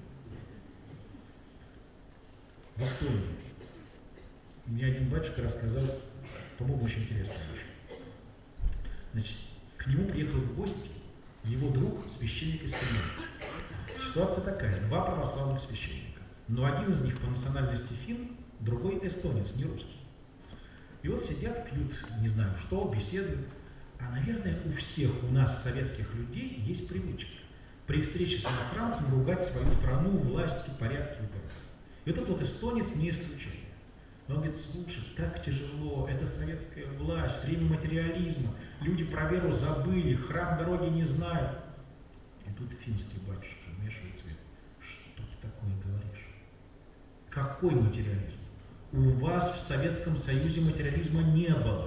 В Эстонии мне один батюшка рассказал, по-моему, очень интересную вещь. Значит, к нему приехал в гости его друг, священник из Финляндии. Ситуация такая, два православных священника, но один из них по национальности финн, другой эстонец, не русский. И вот сидят, пьют, не знаю что, беседуют. А, наверное, у всех у нас, советских людей, есть привычка при встрече с иностранцем ругать свою страну, власти, порядки и так далее. И вот этот вот эстонец не исключение. Он говорит, слушай, так тяжело, это советская власть, время материализма, люди про веру забыли, храм дороги не знают. И тут финский батюшка вмешивается и говорит, что ты такое говоришь? Какой материализм? У вас в Советском Союзе материализма не было.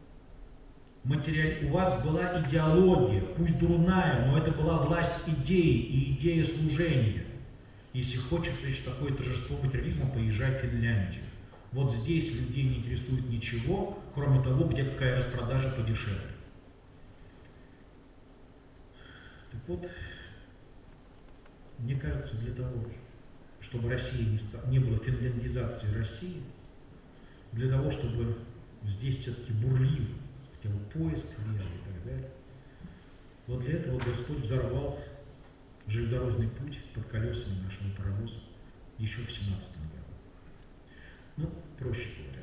У вас была идеология, пусть дурная, но это была власть идеи и идея служения. Если хочешь встретить такое торжество материализма, поезжай в Финляндию. Вот здесь людей не интересует ничего, кроме того, где какая распродажа подешевле. Так вот, мне кажется, для того, чтобы Россия не было финляндизации России, для того, чтобы здесь все-таки бурлил хотя бы поиск веры и так далее, вот для этого Господь взорвал железнодорожный путь под колесами нашего паровоза еще в 17 году. Ну, проще говоря.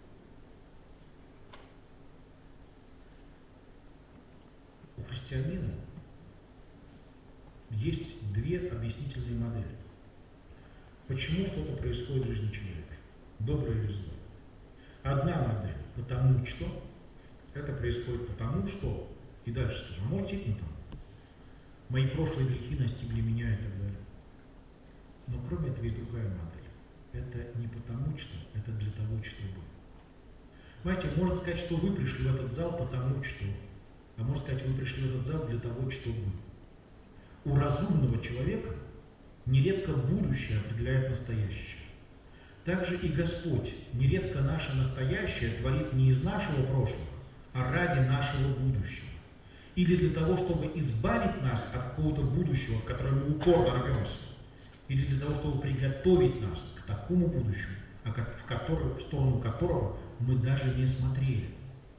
У христианина есть две объяснительные модели. Почему что-то происходит в жизни человека? Доброе или злое? Одна модель, потому что это происходит потому что, и дальше скажем, а может действительно там, мои прошлые грехи настигли меня и так далее. Но кроме этого есть другая модель. это не потому что, это для того, чтобы. Понимаете, можно сказать, что вы пришли в этот зал потому что, а можно сказать, вы пришли в этот зал для того, чтобы. У разумного человека нередко будущее определяет настоящее. Также и Господь нередко наше настоящее творит не из нашего прошлого, а ради нашего будущего. Или для того, чтобы избавить нас от какого-то будущего, в которое мы упорно рвемся. Или для того, чтобы приготовить нас к такому будущему, в сторону которого мы даже не смотрели.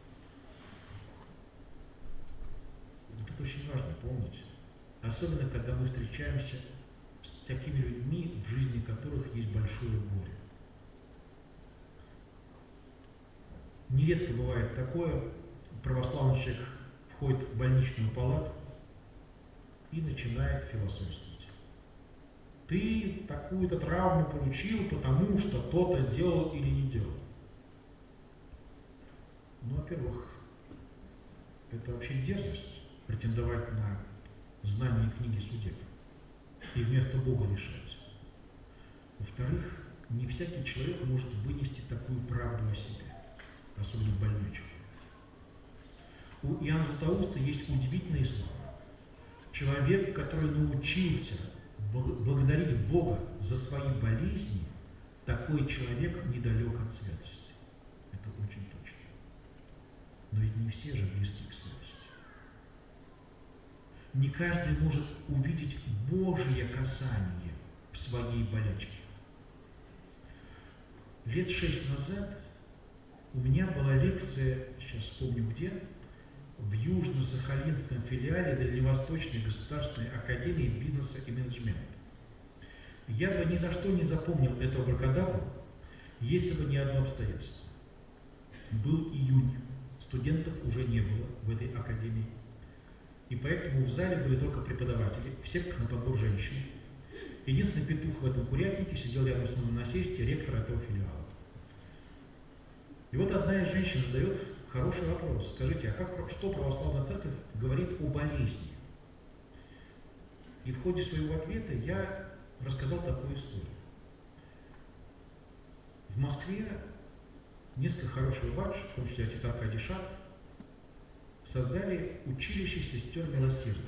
Вот это очень важно помнить. Особенно, когда мы встречаемся с такими людьми, в жизни которых есть большое горе. Нередко бывает такое, православный человек входит в больничную палату и начинает философствовать. Ты такую-то травму получил, потому что то-то делал или не делал. Ну, во-первых, это вообще дерзость претендовать на знание книги судеб и вместо Бога решать. Во-вторых, не всякий человек может вынести такую правду о себе, особенно больной человек. У Иоанна Златоуста есть удивительные слова. Человек, который научился благодарить Бога за свои болезни, такой человек недалек от святости. Это очень точно. Но ведь не все же близки к святости. Не каждый может увидеть Божие касание в своей болячке. Лет 6 назад у меня была лекция, сейчас вспомню где, в Южно-Сахалинском филиале Дальневосточной государственной академии бизнеса и менеджмента. Я бы ни за что не запомнил этого абракадабру, если бы не одно обстоятельство. Был июнь, студентов уже не было в этой академии, и поэтому в зале были только преподаватели, все как на подбор женщины. Единственный петух в этом курятнике сидел рядом с мной на насесте, ректор этого филиала. И вот одна из женщин задает хороший вопрос. Скажите, а что православная церковь говорит о болезни? И в ходе своего ответа я рассказал такую историю. В Москве несколько хороших батюшек, в том числе отец Аркадий Шатов, создали училище сестер милосердия.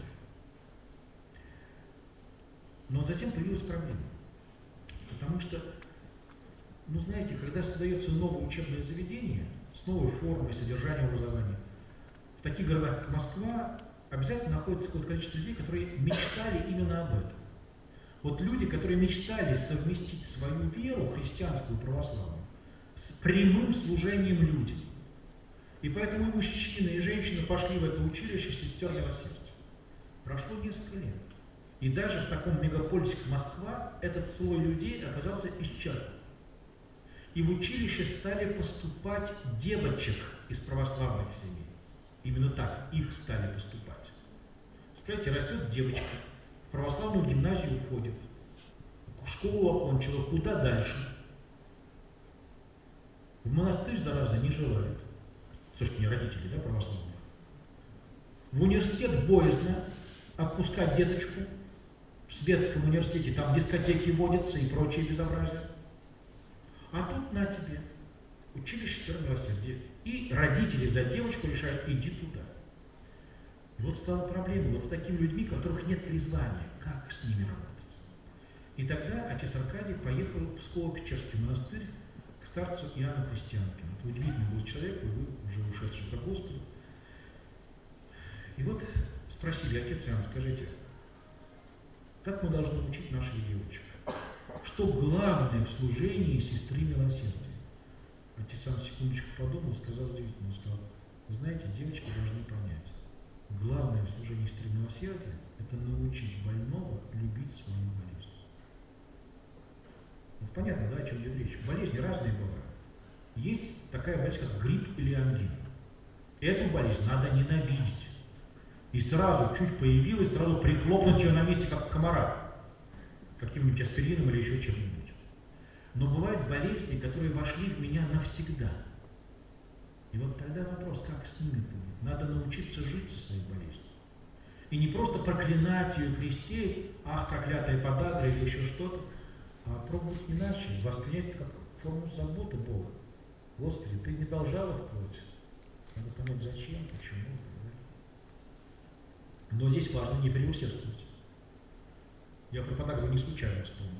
Но затем появилась проблема. Потому что, ну знаете, когда создается новое учебное заведение с новой формой, содержанием образования, в таких городах, как Москва, обязательно находится какое-то количество людей, которые мечтали именно об этом. Вот люди, которые мечтали совместить свою веру, христианскую, православную, с прямым служением людям. И поэтому и мужчины, и женщины пошли в это училище сестер милосердия. Прошло несколько лет. И даже в таком мегаполисе, как Москва, этот слой людей оказался исчерпан. И в училище стали поступать девочек из православных семей. Именно так их стали поступать. Смотрите, растет девочка, в православную гимназию ходит, школу окончила, куда дальше? В монастырь, зараза, не желает. Слушайте, не родители, да, православные? В университет боязно отпускать деточку. В Светском университете там дискотеки водятся и прочие безобразия. А тут на тебе, училище сестер милосердия. И родители за девочку решают, иди туда. И вот стала проблема, вот с такими людьми, у которых нет призвания, как с ними работать. И тогда отец Аркадий поехал в Псково-Печерский монастырь к старцу Иоанну Христианкину. Это удивительный был человек, увы, уже ушедший ко Господу. И вот спросили: отец Иоанн, скажите, как мы должны учить наших девочек? Что главное в служении сестры милосердия? Отец Иоанн секундочку подумал, сказал удивительно, сказал: вы знаете, девочки должны понять, главное в служении сестры милосердия – это научить больного любить свою болезнь. Вот понятно, да, о чем идет речь? Болезни разные бывают. Есть такая болезнь, как грипп или ангина. Эту болезнь надо ненавидеть. И сразу, чуть появилась, сразу прихлопнуть ее на месте, как комара. Каким-нибудь аспирином или еще чем-нибудь. Но бывают болезни, которые вошли в меня навсегда. И вот тогда вопрос, как с ними будет? Надо научиться жить со своей болезнью. И не просто проклинать ее, крестить, ах, проклятая подагра или еще что-то, а пробовать иначе, воспринять это как форму заботы Бога. Господи, ты не дал жалоб плоть. Надо понять, зачем, почему и так далее. Но здесь важно не переусердствовать. Я про подагру не случайно вспомнил.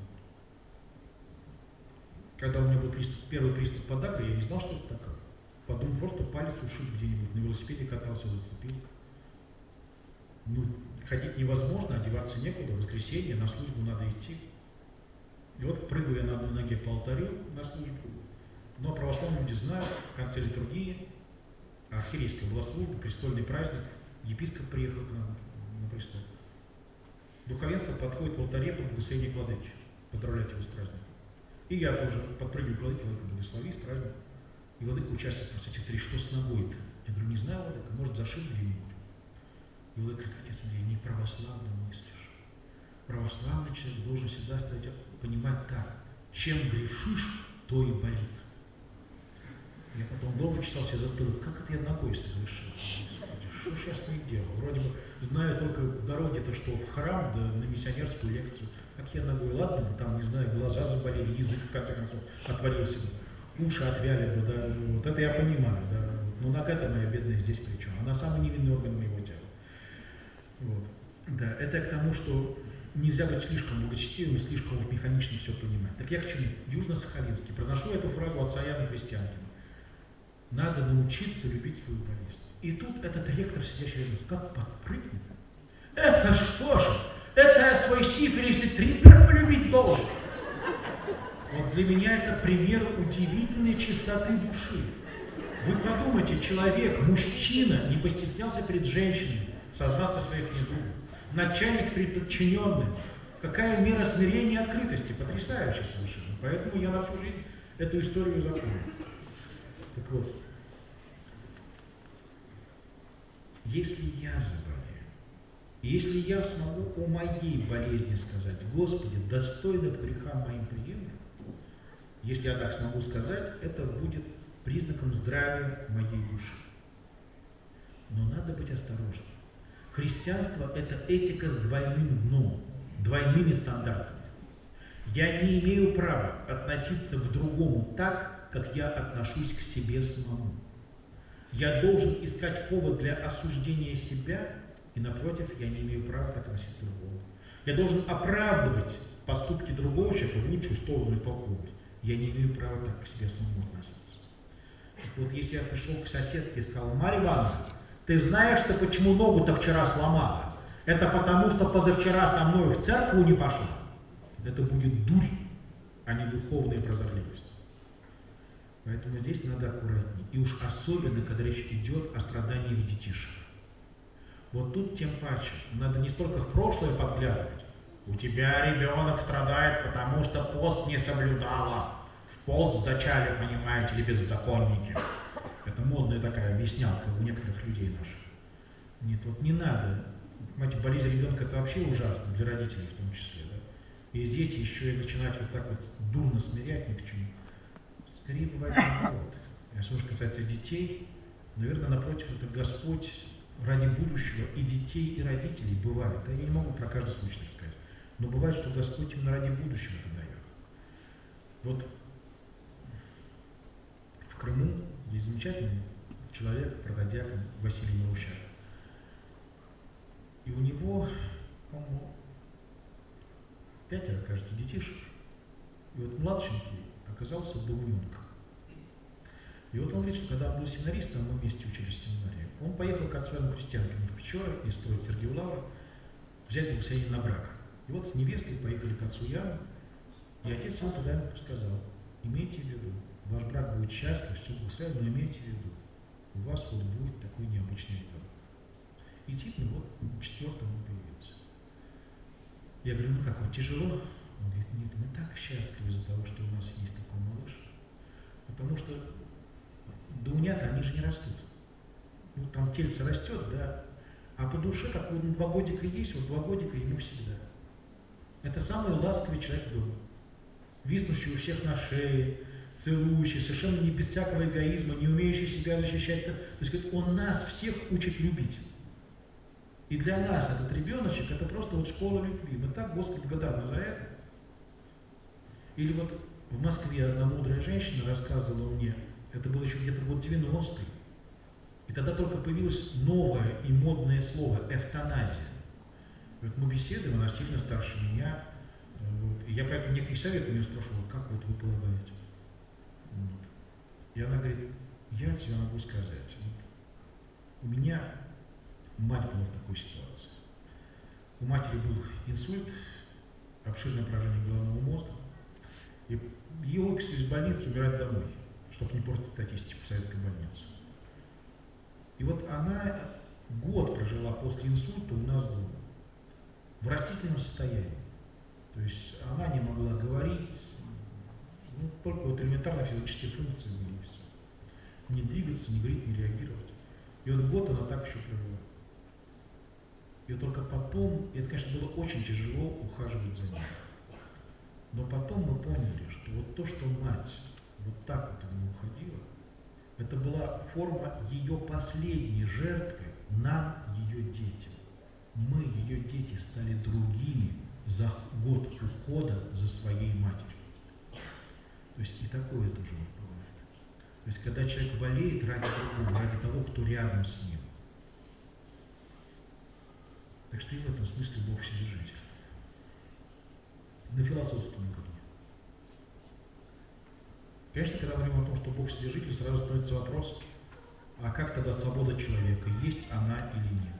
Когда у меня был первый приступ подагры, я не знал, что это такое. Подумал, просто палец ушиб где-нибудь, на велосипеде катался, зацепил. Ну, ходить невозможно, одеваться некуда, в воскресенье, на службу надо идти. И вот прыгаю я на одной ноге по алтарю на службу. Но православные люди знают, в конце литургии, архиерейская была служба, престольный праздник, епископ приехал к нам на престол. Духовенство подходит в алтаре под благословение владыки, поздравлять его с праздником. И я тоже подпрыгиваю к владыке, владыка, благослови, с праздником. И владыка участник спросит, Андрей, что с ногой-то? Я говорю, не знаю, владыка, может зашиб где-нибудь. И владыка говорит, отец Андрей, не православно мыслишь. Православный человек должен всегда понимать так, чем грешишь, то и болит. Я потом долго чесал себе затылок, как это я ногой согрешил? Что ж я с ней делал? Вроде бы знаю только в дороге-то, что в храм, да на миссионерскую лекцию. Как я ногой, ладно, там, не знаю, глаза заболели, язык, в конце концов, отвалился бы, уши отвяли бы, да, вот это я понимаю, да. Но нога-то моя бедная здесь при чем? Она самый невинный орган моего тела. Вот. Да, это к тому, что нельзя быть слишком благочестивым и слишком уж механично все понимать. Так я к чему? Южно-Сахалинский. Произношу эту фразу отца Яна Христианкина. Надо научиться любить свою болезнь. И тут этот ректор, сидящий рядом, как подпрыгнет. Это что же? Это я свой сифилис и трипер полюбить должен. Вот для меня это пример удивительной чистоты души. Вы подумайте, человек, мужчина, не постеснялся перед женщиной сознаться в своих недугах. Начальник перед подчиненным. Какая мера смирения и открытости. Потрясающая совершенно. Поэтому я на всю жизнь эту историю запомнил. Так вот, если я заболею, если я смогу о моей болезни сказать, Господи, достойно к грехам моим приемлем, если я так смогу сказать, это будет признаком здравия моей души. Но надо быть осторожным. Христианство – это этика с двойным дном, двойными стандартами. Я не имею права относиться к другому так, как я отношусь к себе самому. Я должен искать повод для осуждения себя, и напротив, я не имею права так относиться к другому. Я должен оправдывать поступки другого человека в лучшую сторону и толковать. Я не имею права так к себе самому относиться. Так вот, если я пришел к соседке и сказал, Марья Ивановна, ты знаешь, ты почему ногу-то вчера сломала? Это потому, что позавчера со мной в церковь не пошла. Это будет дурь, а не духовная прозорливость. Поэтому здесь надо аккуратнее. И уж особенно, когда речь идет о страданиях детишек. Вот тут тем паче. Надо не столько в прошлое подглядывать. У тебя ребенок страдает, потому что пост не соблюдала. В пост зачали, понимаете ли, беззаконники. Это модная такая объяснялка у некоторых людей наших. Нет, вот не надо. Понимаете, болезнь ребенка это вообще ужасно, для родителей в том числе. Да? И здесь еще и начинать вот так вот дурно смирять ни к чему. Скорее бывает наоборот. Если уж касается детей, наверное, напротив, это Господь ради будущего и детей, и родителей бывает. Да, я не могу про каждый случай сказать. Но бывает, что Господь именно ради будущего это дает. Вот в Крыму есть замечательный человек, протодиакон Василий Марущак. И у него, по-моему, 5, кажется, детишек. И вот младшенький оказался думненком. И вот он говорит, что когда он был семинаристом, мы вместе учились в семинарии, он поехал к отцу Яну Христианкину в Печоры и строить Сергею Лавру, взять благословение на брак. И вот с невестой поехали к отцу Яну, и отец ему тогда сказал, имейте в виду, ваш брак будет счастлив, все благословенно, но имейте в виду, у вас вот будет такой необычный ребенок. И действительно, вот 4-м он появился. Я говорю, ну как, вот тяжело? Он говорит, нет, мы так счастливы из-за того, что у нас есть такой малыш. Потому что думнята, они же не растут. Ну там тельце растет, да, а по душе, как вот 2 годика есть, вот 2 годика ему всегда. Это самый ласковый человек дома. Виснущий у всех на шее, целующий, совершенно не без всякого эгоизма, не умеющий себя защищать. То есть он нас всех учит любить. И для нас этот ребеночек, это просто вот школа любви. Мы так Господу благодарны за это. Или вот в Москве одна мудрая женщина рассказывала мне, это было еще где-то год 90-й, и тогда только появилось новое и модное слово «эвтаназия». И вот мы беседуем, она сильно старше меня, вот, и я поэтому некий совет у нее спрашивал, как вот вы полагаете? Вот. И она говорит, я тебе могу сказать, вот, у меня мать была в такой ситуации. У матери был инсульт, обширное поражение головного мозга, и ее выписали из больницы убирать домой, чтобы не портить статистику в советской больнице. И вот она год прожила после инсульта у нас дома, в растительном состоянии. То есть она не могла говорить, ну, только вот элементарно физические функции были и все. Не двигаться, не говорить, не реагировать. И вот год она так еще провела. И вот только потом, и это, конечно, было очень тяжело ухаживать за ней. Но потом мы поняли, что вот то, что мать вот так вот она уходила, это была форма ее последней жертвы нам, ее детям. Мы, ее дети, стали другими за год ухода за своей матерью. То есть и такое тоже вот бывает. То есть когда человек болеет ради другого, ради того, кто рядом с ним. Так что и в этом смысле Бог вседержитель. На философском уровне. Конечно, когда мы говорим о том, что Бог вседержитель, сразу становится вопрос, а как тогда свобода человека, есть она или нет?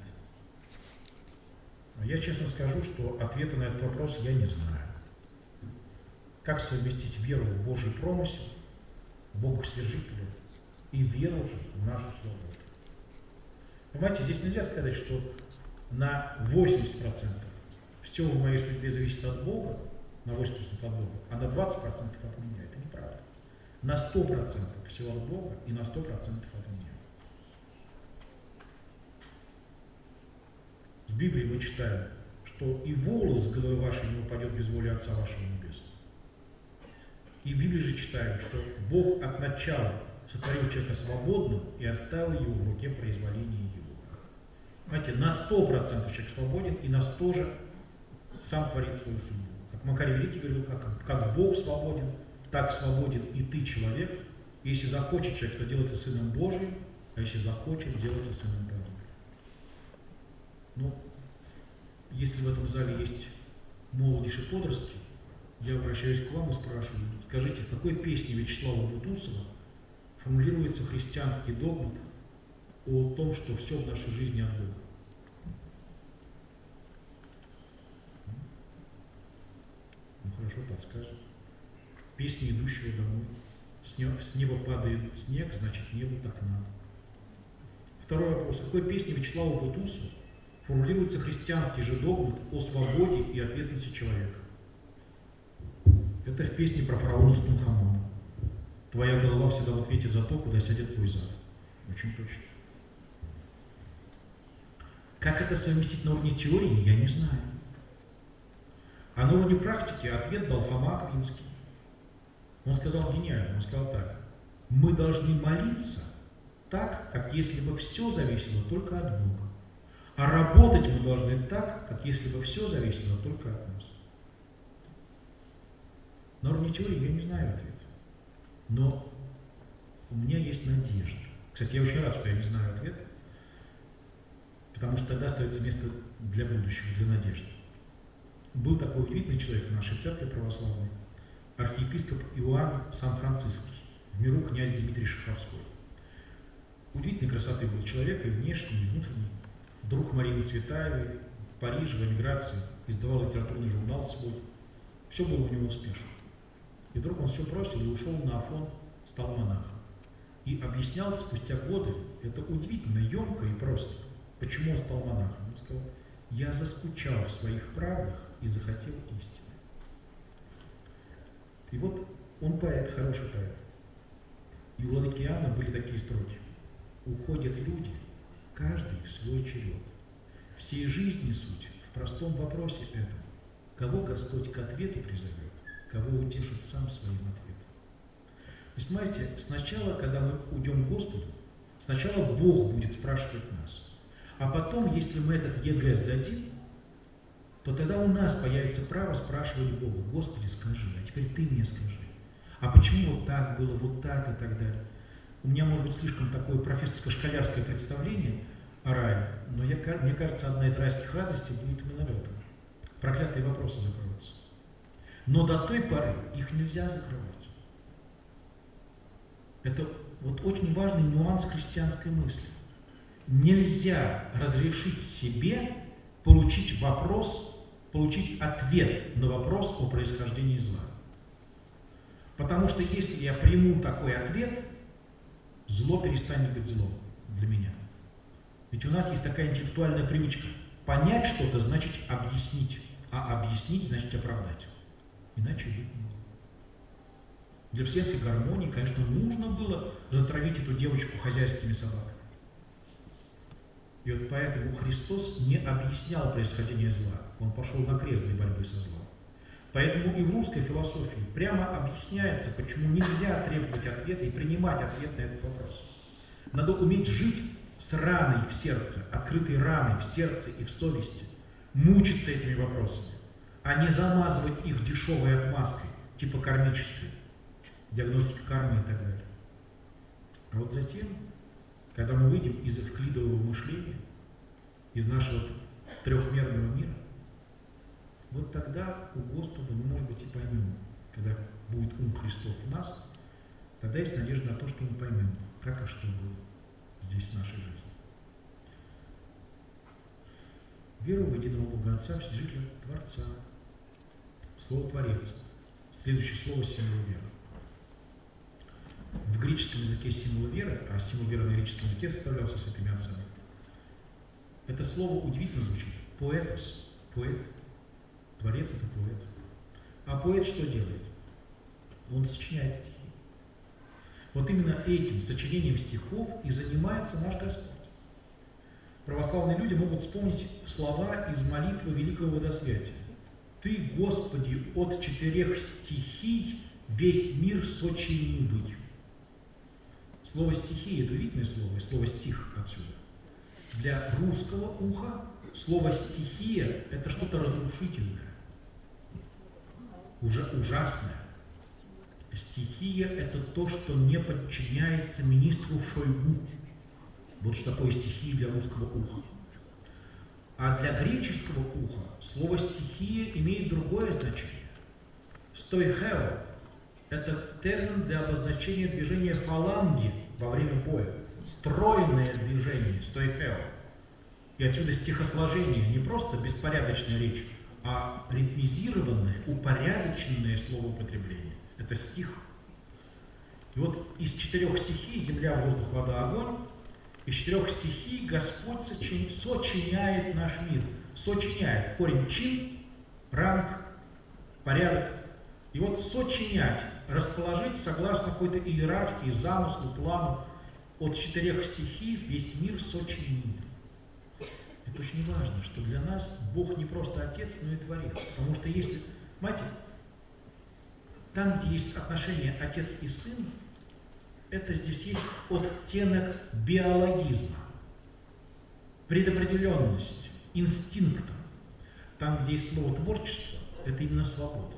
Я честно скажу, что ответа на этот вопрос я не знаю. Как совместить веру в Божий промысел, Бога Вседержителя, и веру же в нашу свободу? Понимаете, здесь нельзя сказать, что на 80% все в моей судьбе зависит от Бога, на 80% от Бога, а на 20% от меня. Это неправда. На 100% все от Бога и на 100% от меня. В Библии мы читаем, что и волос с головы вашей не упадет без воли Отца вашего Небесного. И в Библии же читаем, что Бог от начала сотворил человека свободным и оставил его в руке произволения его. Знаете, на 100% человек свободен и на 100% же сам творит свою судьбу. Как Макарий Великий говорил, как Бог свободен, так свободен и ты, человек. Если захочет человек, то делается сыном Божиим, а если захочет, делается сыном погибель. Ну, если в этом зале есть молодежь и подростки, я обращаюсь к вам и спрашиваю, скажите, в какой песне Вячеслава Бутусова формулируется христианский догмат о том, что все в нашей жизни от Бога? Ну хорошо, подскажем. Песня идущего домой. С неба падает снег, значит небу так надо. Второй вопрос. В какой песне Вячеслава Бутусова формулируется христианский же догмат о свободе и ответственности человека? Это в песне про фараона Тутанхамона. Твоя голова всегда в ответе за то, куда сядет твой зад. Очень точно. Как это совместить на уровне теории, я не знаю. А на уровне практики ответ дал Фома Аквинский. Он сказал гениально, он сказал так. Мы должны молиться так, как если бы все зависело только от Бога. А работать мы должны так, как если бы все зависело только от нас. На уровне теории я не знаю ответа. Но у меня есть надежда. Кстати, я очень рад, что я не знаю ответа, потому что тогда остается место для будущего, для надежды. Был такой удивительный человек в нашей церкви православной, архиепископ Иоанн Сан-Франциский, в миру князь Дмитрий Шаховской. Удивительной красоты был человек, и внешний, и внутренний. Друг Марины Цветаевой, в Париже, в эмиграции, издавал литературный журнал свой. Все было у него успешно. И вдруг он все бросил и ушел на Афон, стал монахом. И объяснял спустя годы, это удивительно емко и просто, почему он стал монахом. Он сказал, я заскучал в своих правдах и захотел истины. И вот он поэт, хороший поэт. И у владыки Иоанна были такие строки. Уходят люди, каждый в свой черед. Всей жизни суть в простом вопросе этом. Кого Господь к ответу призовет, кого утешит сам своим ответом. То есть, понимаете, сначала, когда мы уйдем к Господу, сначала Бог будет спрашивать нас. А потом, если мы этот ЕГЭ сдадим, то то тогда у нас появится право спрашивать Бога: Господи, скажи, а теперь Ты мне скажи. А почему вот так было, вот так и так далее? У меня может быть слишком такое профессорско-школярское представление о рае, но мне кажется, одна из райских радостей будет именно в этом. Проклятые вопросы закроются. Но до той поры их нельзя закрывать. Это вот очень важный нюанс христианской мысли. Нельзя разрешить себе получить ответ на вопрос о происхождении зла. Потому что если я приму такой ответ, зло перестанет быть злом для меня. Ведь у нас есть такая интеллектуальная привычка. Понять что-то значит объяснить, а объяснить значит оправдать. Иначе быть не может. Для вселенской гармонии, конечно, нужно было затравить эту девочку хозяйскими собаками. И вот поэтому Христос не объяснял происхождение зла. Он пошел на крест для борьбы со злом. Поэтому и в русской философии прямо объясняется, почему нельзя требовать ответа и принимать ответ на этот вопрос. Надо уметь жить с раной в сердце, открытой раной в сердце и в совести, мучиться этими вопросами, а не замазывать их дешевой отмазкой, типа кармической, диагностики кармы и так далее. А вот затем, когда мы выйдем из эвклидового мышления, из нашего трехмерного мира, вот тогда у Господа мы, может быть, и поймем, когда будет ум Христов в нас, тогда есть надежда на то, что мы поймем, как и что было здесь в нашей жизни. Веру в единого Бога Отца, Вседержителя Творца. Слово Творец. Следующее слово — символ веры. В греческом языке символ веры, а символ веры на греческом языке составлялся святыми отцами. Это слово удивительно звучит. Поэтос. Поэт. Творец — это поэт. А поэт что делает? Он сочиняет стихи. Вот именно этим сочинением стихов и занимается наш Господь. Православные люди могут вспомнить слова из молитвы Великого Водосвятия. «Ты, Господи, от 4 стихий весь мир сочинивый». Слово «стихия» — это удивительное слово, и слово «стих» отсюда. Для русского уха слово «стихия» — это что-то разрушительное, уже ужасное. Стихия — это то, что не подчиняется министру Шойгу. Вот что такое стихия для русского уха. А для греческого уха слово «стихия» имеет другое значение. Стоихео — это термин для обозначения движения фаланги во время боя. Стройное движение, стоихео. И отсюда стихосложение, не просто беспорядочная речь, а ритмизированное, упорядоченное словоупотребление. Это стих. И вот из 4 стихий — земля, воздух, вода, огонь — из 4 стихий Господь сочиняет наш мир. Сочиняет. Корень чин, ранг, порядок. И вот сочинять, расположить согласно какой-то иерархии, замыслу, плану. От 4 стихий весь мир сочинен. Это очень важно, что для нас Бог не просто Отец, но и Творец. Потому что если, понимаете, там, где есть отношения Отец и Сын, это здесь есть оттенок биологизма, предопределенности, инстинкта. Там, где есть слово творчество, это именно свобода.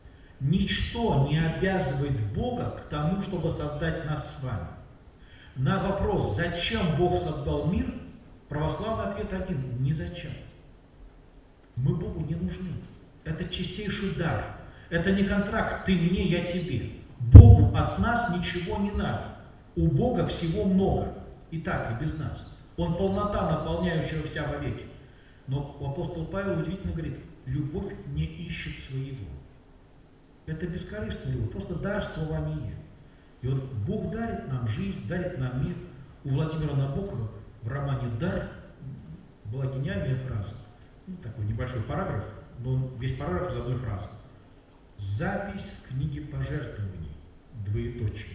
Ничто не обязывает Бога к тому, чтобы создать нас с вами. На вопрос, зачем Бог создал мир, православный ответ один: ни зачем. Мы Богу не нужны. Это чистейший дар. Это не контракт «ты мне, я тебе». Богу от нас ничего не надо. У Бога всего много. И так, и без нас. Он полнота, наполняющая вся вовеки. Но апостол Павел удивительно говорит: любовь не ищет своего. Это бескорыстная любовь, просто дарствование. И вот Бог дарит нам жизнь, дарит нам мир. У Владимира Набокова в романе «Дар» была гениальная фраза. Такой небольшой параграф, но весь параграф из одной фразы. Запись в книге пожертвований, двоеточие.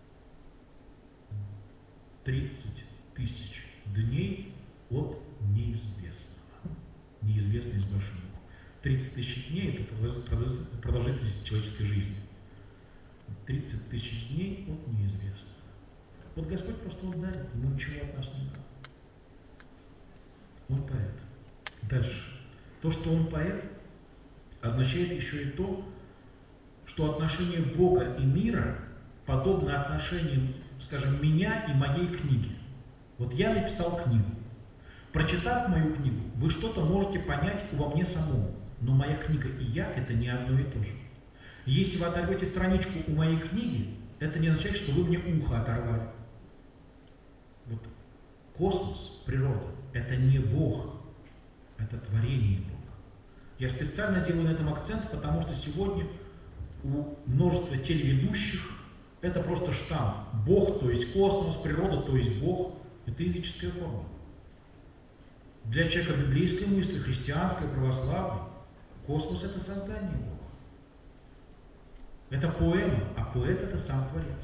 30 тысяч дней от неизвестного. Неизвестный с большой буквы. 30 тысяч дней — это продолжительность человеческой жизни. 30 тысяч дней от неизвестного. Вот Господь просто Он дарит, Ему ничего от нас не надо. Он поэт. Дальше. То, что он поэт, означает еще и то, что отношение Бога и мира подобно отношениям, скажем, меня и моей книги. Вот я написал книгу. Прочитав мою книгу, вы что-то можете понять обо мне самому, но моя книга и я – это не одно и то же. Если вы оторвете страничку у моей книги, это не означает, что вы мне ухо оторвали. Вот космос, природа – это не Бог, это творение Бога. Я специально делаю на этом акцент, потому что сегодня у множества телеведущих это просто штамп. Бог, то есть космос, природа, то есть Бог. Это языческая форма. Для человека библейской мысли, христианской, православной, космос – это создание Бога. Это поэма, а поэт – это сам Творец.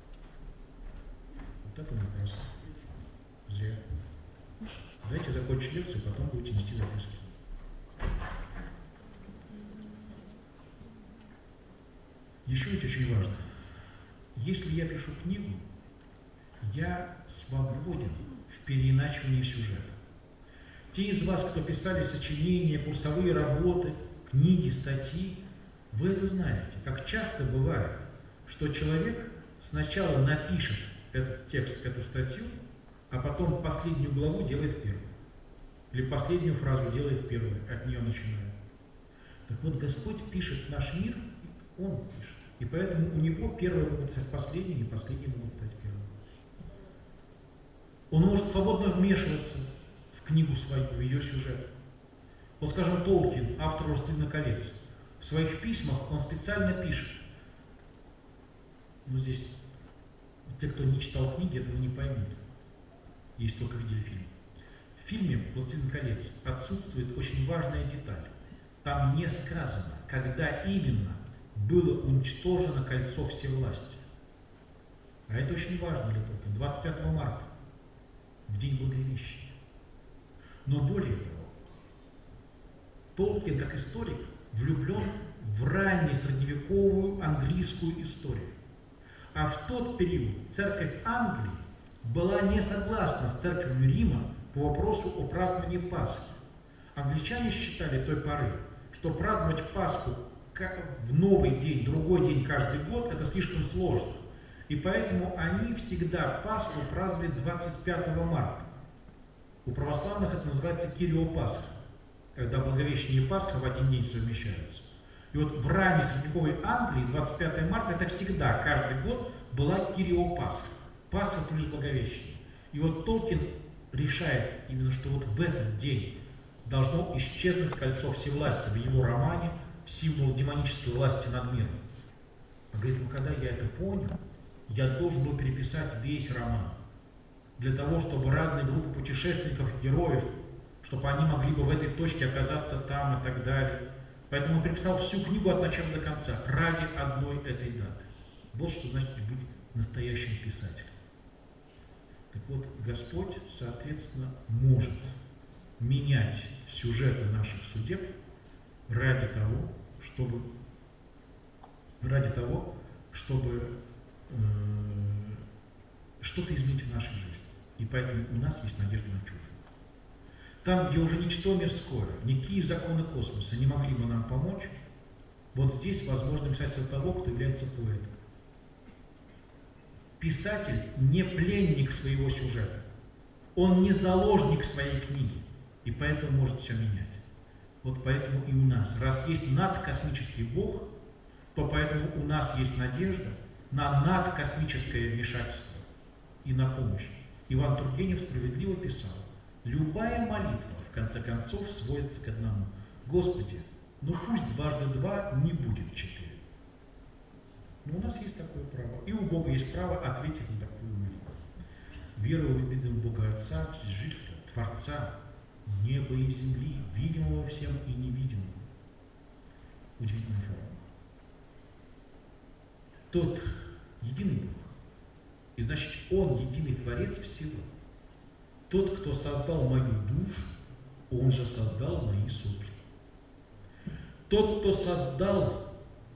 Вот это напрасно. Зря. Давайте закончим лекцию, потом будете нести записки. Еще ведь очень важно. Если я пишу книгу, я свободен в переиначивании сюжета. Те из вас, кто писали сочинения, курсовые работы, книги, статьи, вы это знаете. Как часто бывает, что человек сначала напишет этот текст, эту статью, а потом последнюю главу делает первой. Или последнюю фразу делает первой, от нее начинает. Так вот, Господь пишет наш мир, Он пишет. И поэтому у Него первые могут стать последними, и последние могут стать первыми. Он может свободно вмешиваться в книгу свою, в ее сюжет. Вот, скажем, Толкин, автор «Властелина колец», в своих письмах он специально пишет. Но здесь те, кто не читал книги, этого не поймут, если только видели фильм. В фильме «Властелин колец» отсутствует очень важная деталь. Там не сказано, когда именно было уничтожено кольцо всевластия. А это очень важно для Толкина. 25 марта, в день Благовещения. Но более того, Толкин, как историк, влюблен в раннюю средневековую английскую историю. А в тот период церковь Англии была не согласна с церковью Рима по вопросу о праздновании Пасхи. Англичане считали той поры, что праздновать Пасху в новый день, другой день каждый год, это слишком сложно. И поэтому они всегда Пасху праздновали 25 марта. У православных это называется Кирио-Пасха, когда Благовещение и Пасха в один день совмещаются. И вот в ранней средневековой Англии 25 марта это всегда, каждый год была Кирио-Пасха. Пасха плюс Благовещение. И вот Толкин решает именно, что вот в этот день должно исчезнуть кольцо всевластия в его романе «Символ демонической власти над миром». Он говорит, ну когда я это понял, я должен был переписать весь роман. Для того, чтобы разные группы путешественников, героев, чтобы они могли бы в этой точке оказаться там и так далее. Поэтому он переписал всю книгу от начала до конца, ради одной этой даты. Вот что значит быть настоящим писателем. Так вот, Господь, соответственно, может менять сюжеты наших судеб ради того, чтобы что-то изменить в нашей жизни. И поэтому у нас есть надежда на чудо. Там, где уже ничто мирское, никакие законы космоса не могли бы нам помочь, вот здесь возможно писатель того, кто является поэтом. Писатель не пленник своего сюжета. Он не заложник своей книги. И поэтому может все менять. Вот поэтому и у нас. Раз есть надкосмический Бог, то поэтому у нас есть надежда на надкосмическое вмешательство и на помощь. Иван Тургенев справедливо писал, любая молитва, в конце концов, сводится к одному. Господи, ну пусть дважды два не будет 4. Но у нас есть такое право. И у Бога есть право ответить на такую молитву. Верую в единого Бога Отца, Жителя, Творца, неба и земли, видимого всем и невидимого. Удивительная форма. Тот единый Бог, и значит Он единый Творец всего. Тот, кто создал мою душу, Он же создал мои сопли. Тот, кто создал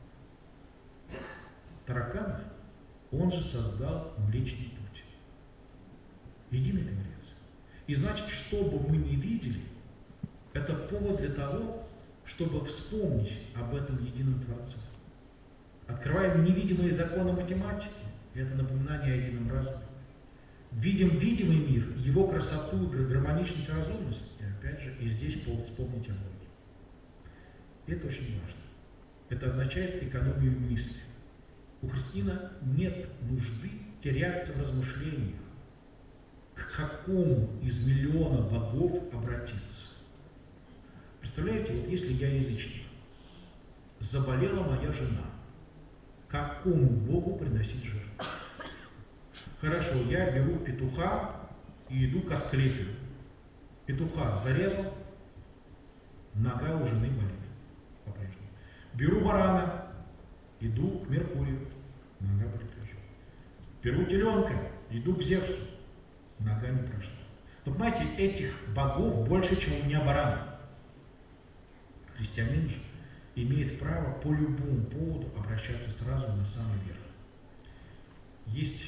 тараканов, Он же создал Млечный Путь. Единый Творец. И значит, что бы мы ни видели, Это повод для того, чтобы вспомнить об этом едином Творце. Открываем невидимые законы математики, это напоминание о едином разуме. Видим видимый мир, его красоту, гармоничность, разумность. И опять же, и здесь повод вспомнить о Боге. Это очень важно. Это означает экономию мысли. У христианина нет нужды теряться в размышлениях, к какому из миллиона богов обратиться. Представляете, вот если я язычник, заболела моя жена, какому богу приносить жертву? Хорошо, я беру петуха и иду к Асклепию. Петуха зарезал, нога у жены болит по-прежнему. Беру барана, иду к Меркурию, нога болит еще. Беру теленка, иду к Зевсу, нога не прошла. Но понимаете, этих богов больше, чем у меня баранов. Христианин же имеет право по любому поводу обращаться сразу на самый верх. Есть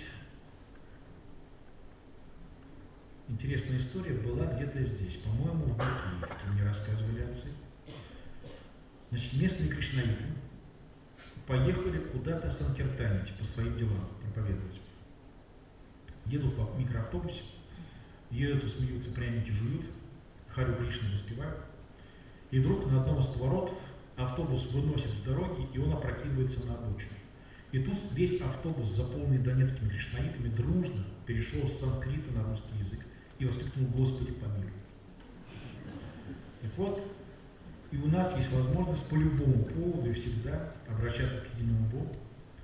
интересная история, была где-то здесь, по-моему, в Бакиевке, мне рассказывали отцы. Значит, местные кришнаиты поехали куда-то санкиртанить по своим делам, проповедовать. Едут в микроавтобусе, едут и смеются, пряники жуют, Харю Кришну воспевают. И вдруг на одном из поворотов автобус выносит с дороги, и он опрокидывается на обочину. И тут весь автобус, заполненный донецкими кришнаитами, дружно перешел с санскрита на русский язык и воскликнул: «Господи, помилуй». Так вот, и у нас есть возможность по любому поводу и всегда обращаться к единому Богу.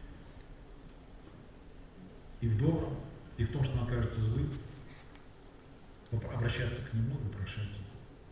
И в добром, и в том, что нам кажется злым, обращаться к Нему и вопрошать Его.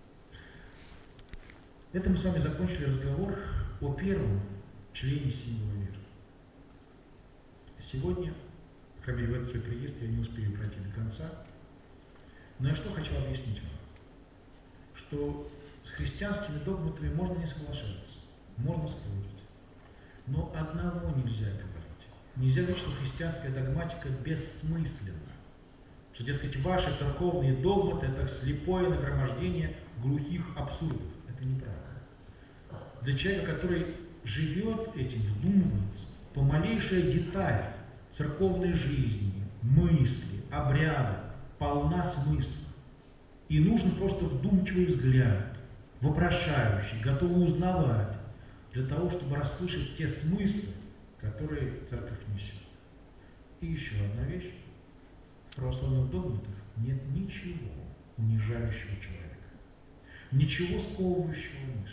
Это мы с вами закончили разговор о первом члене символа веры. Сегодня, кроме в этот свой приезд, я не успею пройти до конца. Но я что хочу объяснить вам? Что с христианскими догматами можно не соглашаться, можно спорить. Но одного нельзя говорить. Нельзя говорить, что христианская догматика бессмысленна. Что, дескать, ваши церковные догматы – это слепое нагромождение глухих абсурдов. Это неправда. Для человека, который живет этим, вдумывается, то малейшая деталь церковной жизни, мысли, обряда полна смысла. И нужен просто вдумчивый взгляд, вопрошающий, готовый узнавать, для того, чтобы расслышать те смыслы, которые церковь несет. И еще одна вещь. В православных догматах нет ничего унижающего человека, ничего сковывающего мысли.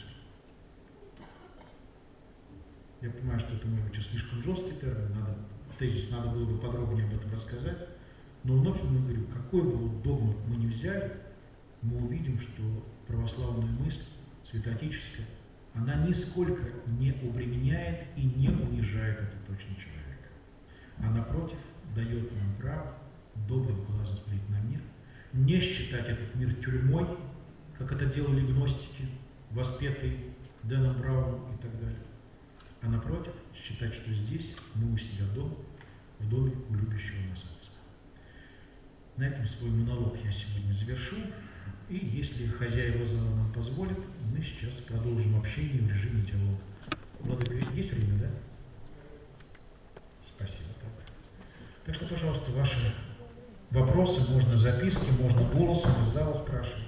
Я понимаю, что это может быть и слишком жесткий термин, надо было бы подробнее об этом рассказать, но вновь я говорю, какой бы вот догмат мы ни взяли, мы увидим, что православная мысль, святоотеческая, она нисколько не обременяет и не унижает это точно человека. А напротив, дает нам право добрым глазом смотреть на мир, не считать этот мир тюрьмой, как это делали гностики, воспетые Дэном Брауном и так далее. А напротив, считать, что здесь мы у себя дома, в доме у любящего нас Отца. На этом свой монолог я сегодня завершу. И если хозяева зала нам позволят, мы сейчас продолжим общение в режиме диалога. Владыка, есть время, да? Спасибо. Так что, пожалуйста, ваши вопросы, можно записки, можно голосом из зала спрашивать.